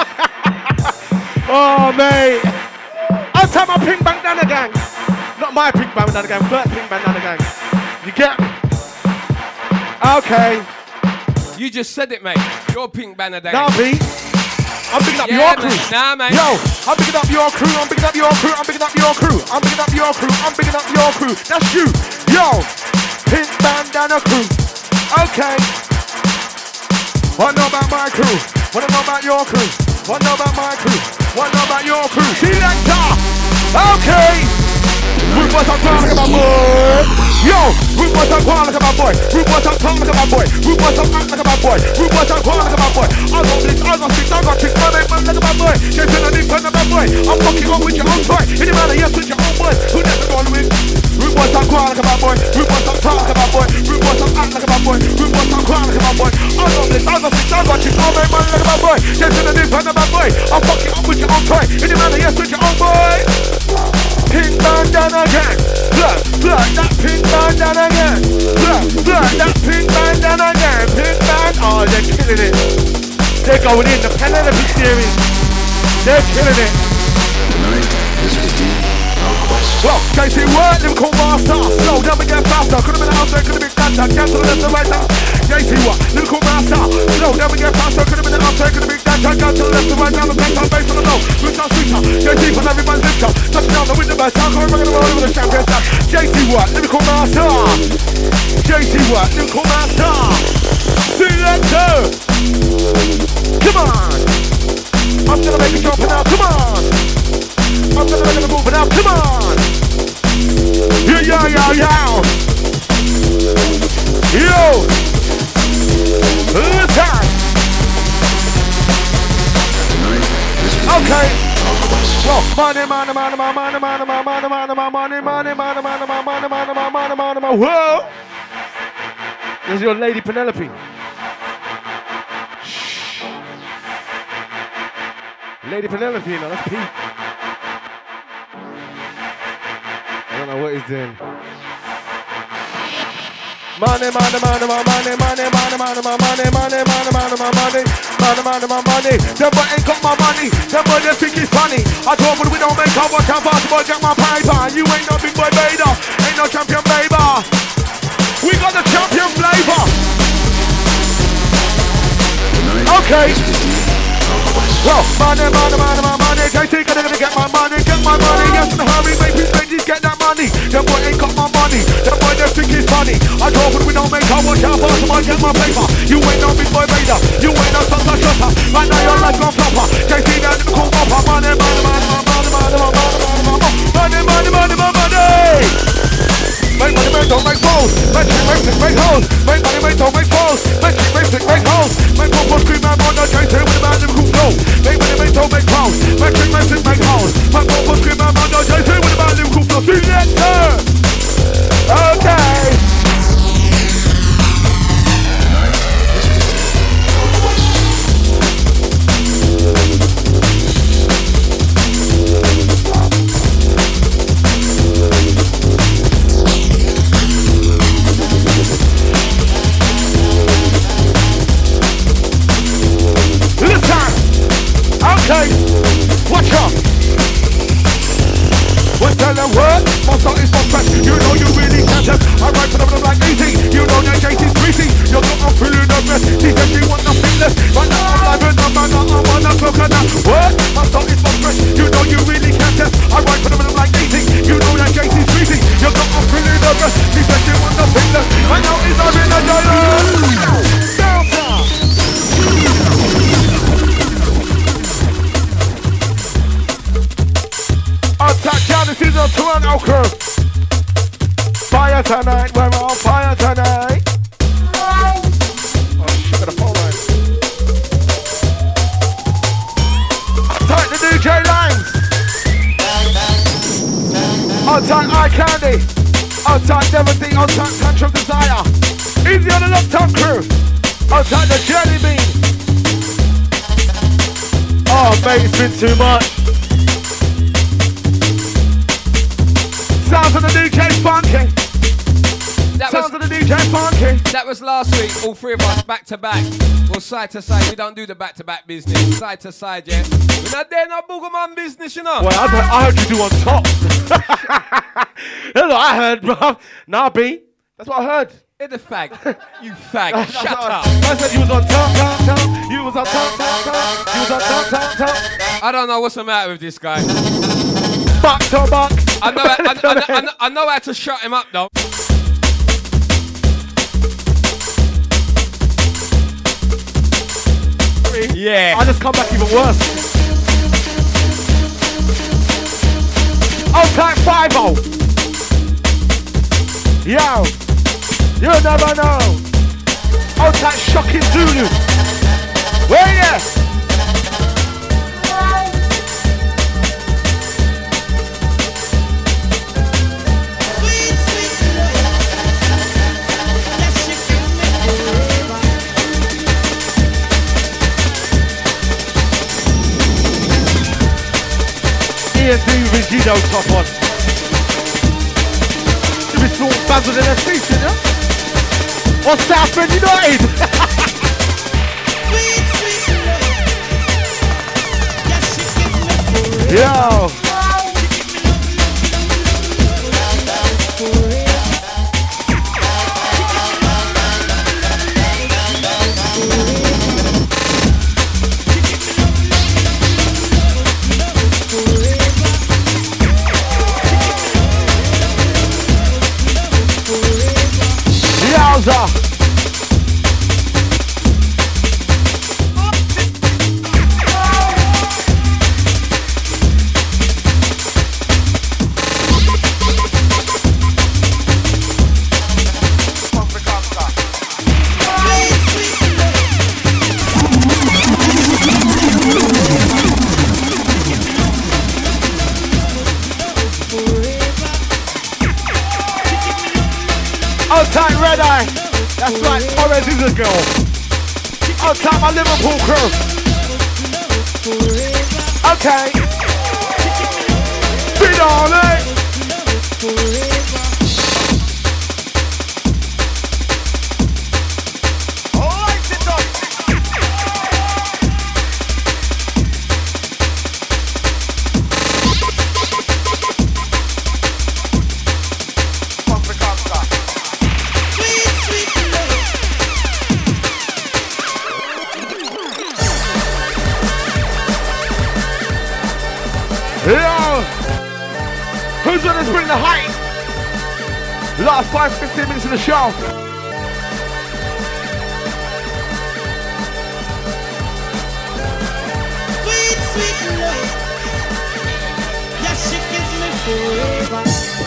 Oh, mate. I'll tell my pink bandana gang. Not my pink bandana gang, but pink bandana gang. You get me? Okay. You just said it, mate. You're pink banner day. Now, B. I'm picking up Yeah, your man. crew. Nah, man. Yo, I'm picking up your crew. I'm picking up your crew. I'm picking up your crew. I'm picking up your crew. I'm picking up your crew. That's you. Yo, pink bandana crew. Okay. What know about my crew? What know about your crew? What know about my crew? What know about your crew? Selector! Okay! Root boys are crawling like my boy. Yo! Root boys are crawling like my boy. Root boys are crawling like my boy. Root boys are acting like my boy. Root boys are crawling like my boy. I got this, I got six, I got tricks. I make man like my boy. Chasing a deep friend of my boy. I'm fucking on with your own toy. Any man yes with your own boy. Who never gone with? Root boys are crawling like my boy. Root boys are crawling like my boy. Root boys are acting like my boy. Root boys are crawling like my boy. I got this, I got six, I got tricks. I make man like my boy. Chasing a deep friend of my boy. I'm fucking on with your own toy. Any man yes with your own boy. Pink bandana again. Look, that pink bandana again. Look, that pink bandana again. Pink band. Oh, they're killing it. They're going in the Penelope series. They're killing it. Well, JC Word, lyrical master. Slow down, we get faster. Could've been out there, could've been dancer. Cancel the left and right now. JC Word, lyrical master. Slow down, we get faster. Could've been out there, could've been dancer. Cancel the left and right now. The bass on bass on the low. Switch on sweeter. JC from everybody's lifter. Touching down the window by sound. We're gonna roll over the champion sound. JC Word, lyrical master. JC Word, lyrical master. Selector. Come on. I'm gonna make a jump now. Come on. I'm gonna make a move now. Come on. Yo, yo, yo, yo. Yo. Listen. Okay. Well, money, money, money, money, money, money, money, money, money, money, money, money, money, money, money, money, money. Whoa. This is your lady Penelope. Lady Penelope, you know, that's Pete. I don't know what he's doing. Money, money, money, money, money, money, money, money, money, money, money, money, money, money, money, money. Them boy ain't got my money. Them boy just think it's funny. I told them we don't make up. Watch how fast boy get my paper. You ain't no big boy Vader. Ain't no champion baby. We got the champion flavor. Okay. Well, money, money, money, money, money. JT gonna get my money, yes in a hurry, make these ladies get that money. Them boy ain't got my money, them boy just think it's funny. I told them we don't make her, watch how fast I get my paper. You ain't no big boy Vader, you ain't no Santa Shotter. Right now your life gone flopper. JT down in the cool popper. Money, money, money, money, money, money, money, money, money, money, money. Make money, make don't make balls. Make shit, make sick, make hoes. Make money, make don't make balls. Make shit, make sick, make hoes. Make one scream out on the JT with a man in the cool flow. Make money, make don't make balls. Make shit, make sick, make hoes. Make one scream out on the JT with a man in the cool flow. Selector. Okay. Okay, watch out. Well, tell them what? My song is my fresh. You know you really can't test. I write for them like easy. You know that JT's greasy. You're not I'm feeling the best. She said she want nothing less. Right now I'm live and I'm on a coconut. What? My song is my fresh. You know you really can't test. I write for them like easy. You know that JT's greasy. You're not I'm feeling the best. She said she want nothing less. Right now it's our in the dialogue. Touchdown, this is a Toronto crew. Fire tonight, we're on fire tonight. Oh, shit, got a phone line. Tight the DJ lines. On tight eye candy. On tight everything, on tight Country of Desire. Easy on the Lockdown crew. On tight the Jelly Bean. Oh, mate, it's been too much. Sounds of the DJ Funky. Sounds of the DJ Funky. That was last week, all three of us back to back. Well, side to side, we don't do the back to back business. Side to side, yeah. We're not there, no Boogerman business, you know. Well, I heard you do on top. That's what I heard, bro. Nah, B. That's what I heard. Hit the fag. You fag. Shut up. I said you was on top. You was on top. You was on top. I don't know what's the matter with this guy. Back to back. I know how to shut him up, though. me? Yeah. I just come back even worse. Old type 5-0. Yo, you never know. Old type shocking Zulu. Where ya? Ian D with Gino top on. You be sort of bazzled in their face, you know? Or Southend United. Yo. Yowza. Outside Red Eye. That's right, Torres is a girl. Outside my Liverpool crew. Okay. Bid on it. Yo! Who's gonna bring the height? Last 5-15 minutes of the show. Sweet, sweet love. Yes, she gives me forever.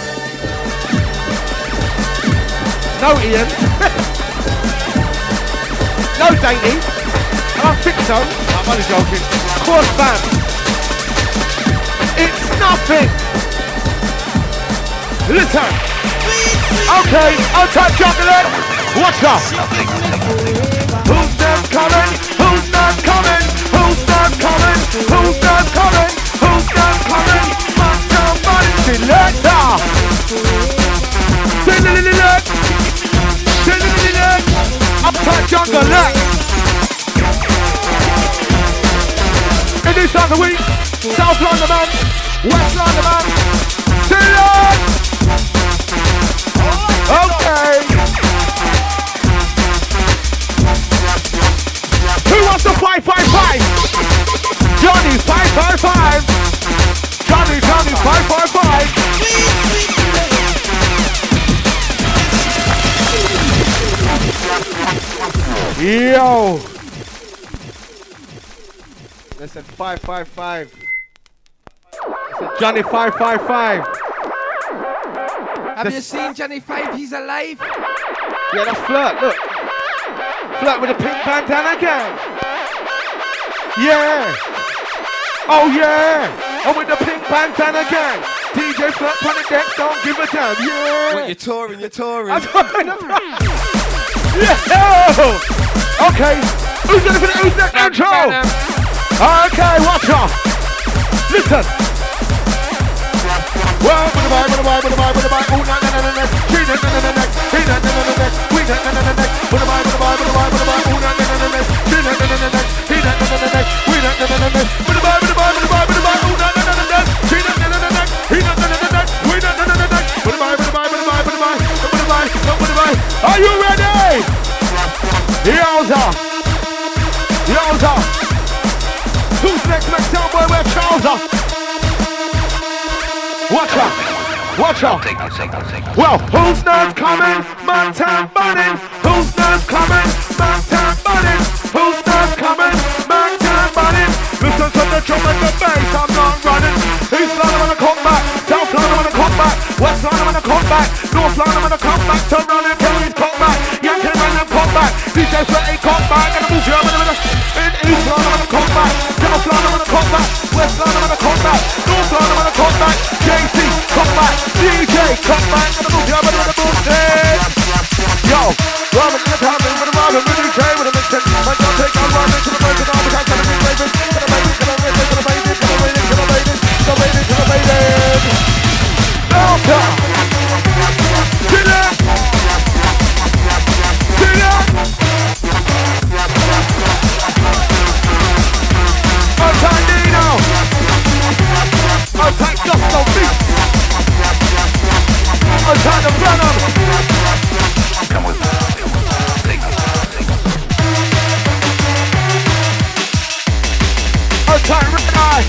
No, Ian. No, Dainty. I don't think so. I'm only joking. Of course, fam. It's nothing. Listen. Okay, I'll touch chocolate. Watch that. Who's not coming? Who's not coming? Who's not coming? Who's not coming? Who's not coming? Somebody selector. I'll touch chocolate. In this time of the week, South London man, West London man, Ceylon! Okay! Who wants the 555? Johnny's 555! Johnny 555! Yo! Listen, 555. Johnny 555. Have you seen Johnny 5? He's alive. Yeah, that's Flirt, look. Flirt with a pink bandana gang. Yeah. Oh yeah. And with the pink bandana gang. DJ Flirt on the deck, don't give a damn. Yeah. What, you're touring? I'm touring. Yeah. Okay. Who's gonna be the who's next intro? Okay, watch out. Listen. Well, with the vibe, with the vibe, with the vibe, with the vibe. Ooh, na na na na na. She na na na na na. He na na na na na. We na na na na na. With the vibe, with the vibe, with the vibe, with the vibe. Ooh, na na na na na. She na na na na na. He na na na na na. We na na na na na. With the vibe, with the vibe, with the vibe, with the vibe. Ooh, na na na na na. She na na na na na. He na na na na na. We na na na na na. With the vibe, with the vibe, with the vibe, with the vibe. With the vibe, with the vibe. Are you ready? Yowza. Yowza. Who's next? Next town boy, we're Charles. Watch out! Watch out! Well, who's not coming? Mountain burning. Who's not coming? Mountain burning. Who's not coming? Mountain back to run and tell his cock back. Yanking around and cock back. DJ Sweaty cock back. Gonna move you in East London with a cock back. South London with a cock back. West London with a cock back. North London with a cock back. JC cock back. DJ cock back. Gonna move you with a bullshit. Yo, Robin in the town, with a Robin, with a DJ, with a mixin'. Might not take on Robin to the break of all, but I'm gonna be raving. Gonna make it, gonna make it, gonna make it, gonna make it, gonna make it, gonna make it, gonna make it. Now time. Sit up. Sit up. Outside Nino. Outside Gusto Beat. Outside the Venom. Come with me. Outside Red Eye.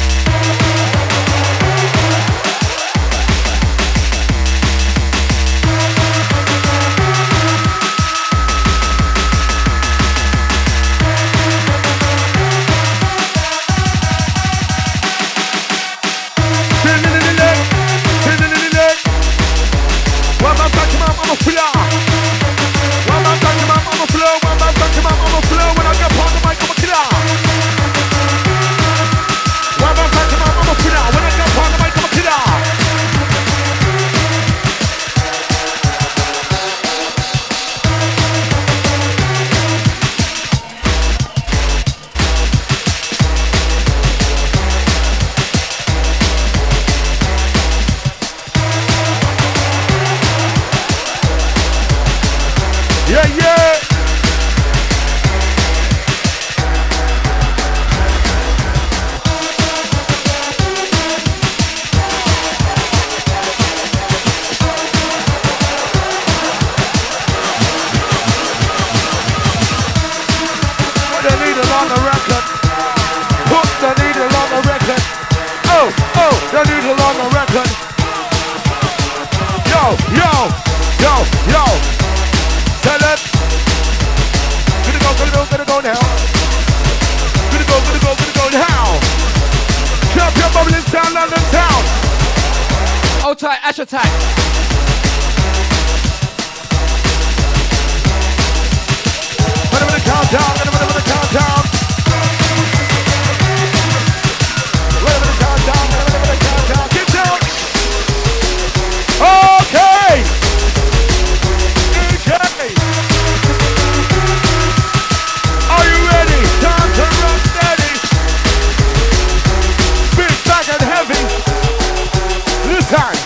Attack. Whatever the countdown, whatever the countdown. Whatever the countdown, whatever the countdown. Get down. Okay. Okay. Are you ready? Time to run steady. Big back and heavy. This time.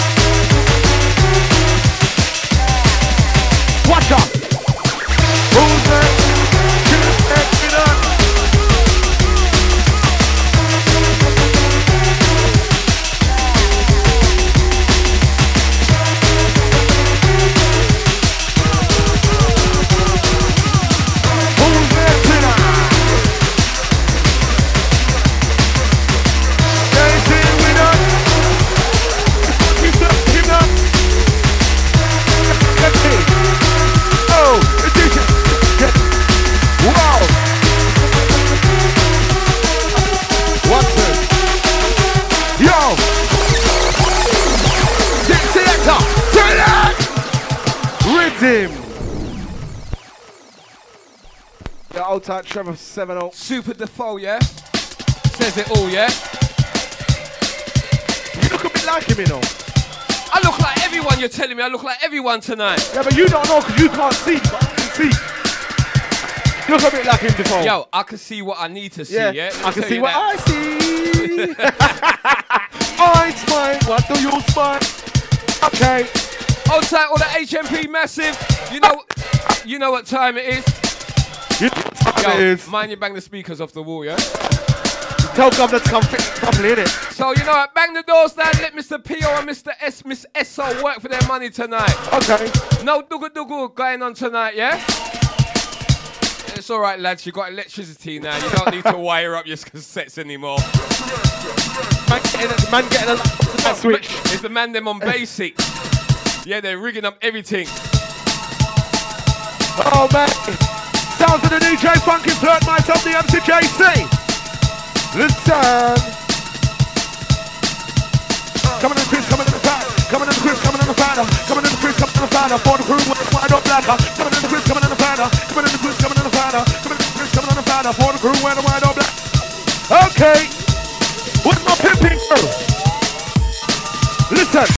Watch out! Who's that? Get it up! Who's that sinner? Dancing with us. Keep up, keep up. Let's see. Oh, DJ. Wow. 1, 2. Yo. Selector. Select. Rhythm. The old type Trevor 7-0. Super Defoe, yeah? Says it all, yeah? You look a bit like him, you know. I look like everyone, you're telling me I look like everyone tonight. Yeah, but you don't know because you can't see. But I can see. You look a bit like him before. Yo, I can see what I need to see, yeah? I can see what I see. I smile, what do you smile? Okay. Hold tight, all the HMP massive. You know what time it is. You know what time it is. Mind you bang the speakers off the wall, yeah? Tell governor to come fit properly, innit? So, you know what? Bang the doors down. Let Mr. P.O. and Mr. S, Miss S.O. work for their money tonight. Okay. No dugga going on tonight, yeah? It's all right, lads. You got electricity now. You don't need to wire up your cassettes anymore. Man getting a switch. It's the man them on basic. Yeah, they're rigging up everything. Oh, man. Sounds of the DJ Funky Flirt, myself, the MCJC. Listen. Coming in the Chris, coming in the fat. Coming in the Chris, coming in the fat. Coming in the Chris, coming in the fader. For the crew, wide up blacker. Coming in the quiz, coming in the fader. Coming in the quiz, coming in the fader. Coming in the quiz, coming in the fader. For the crew, wide up blacker. Okay. What's my pimping? Listen.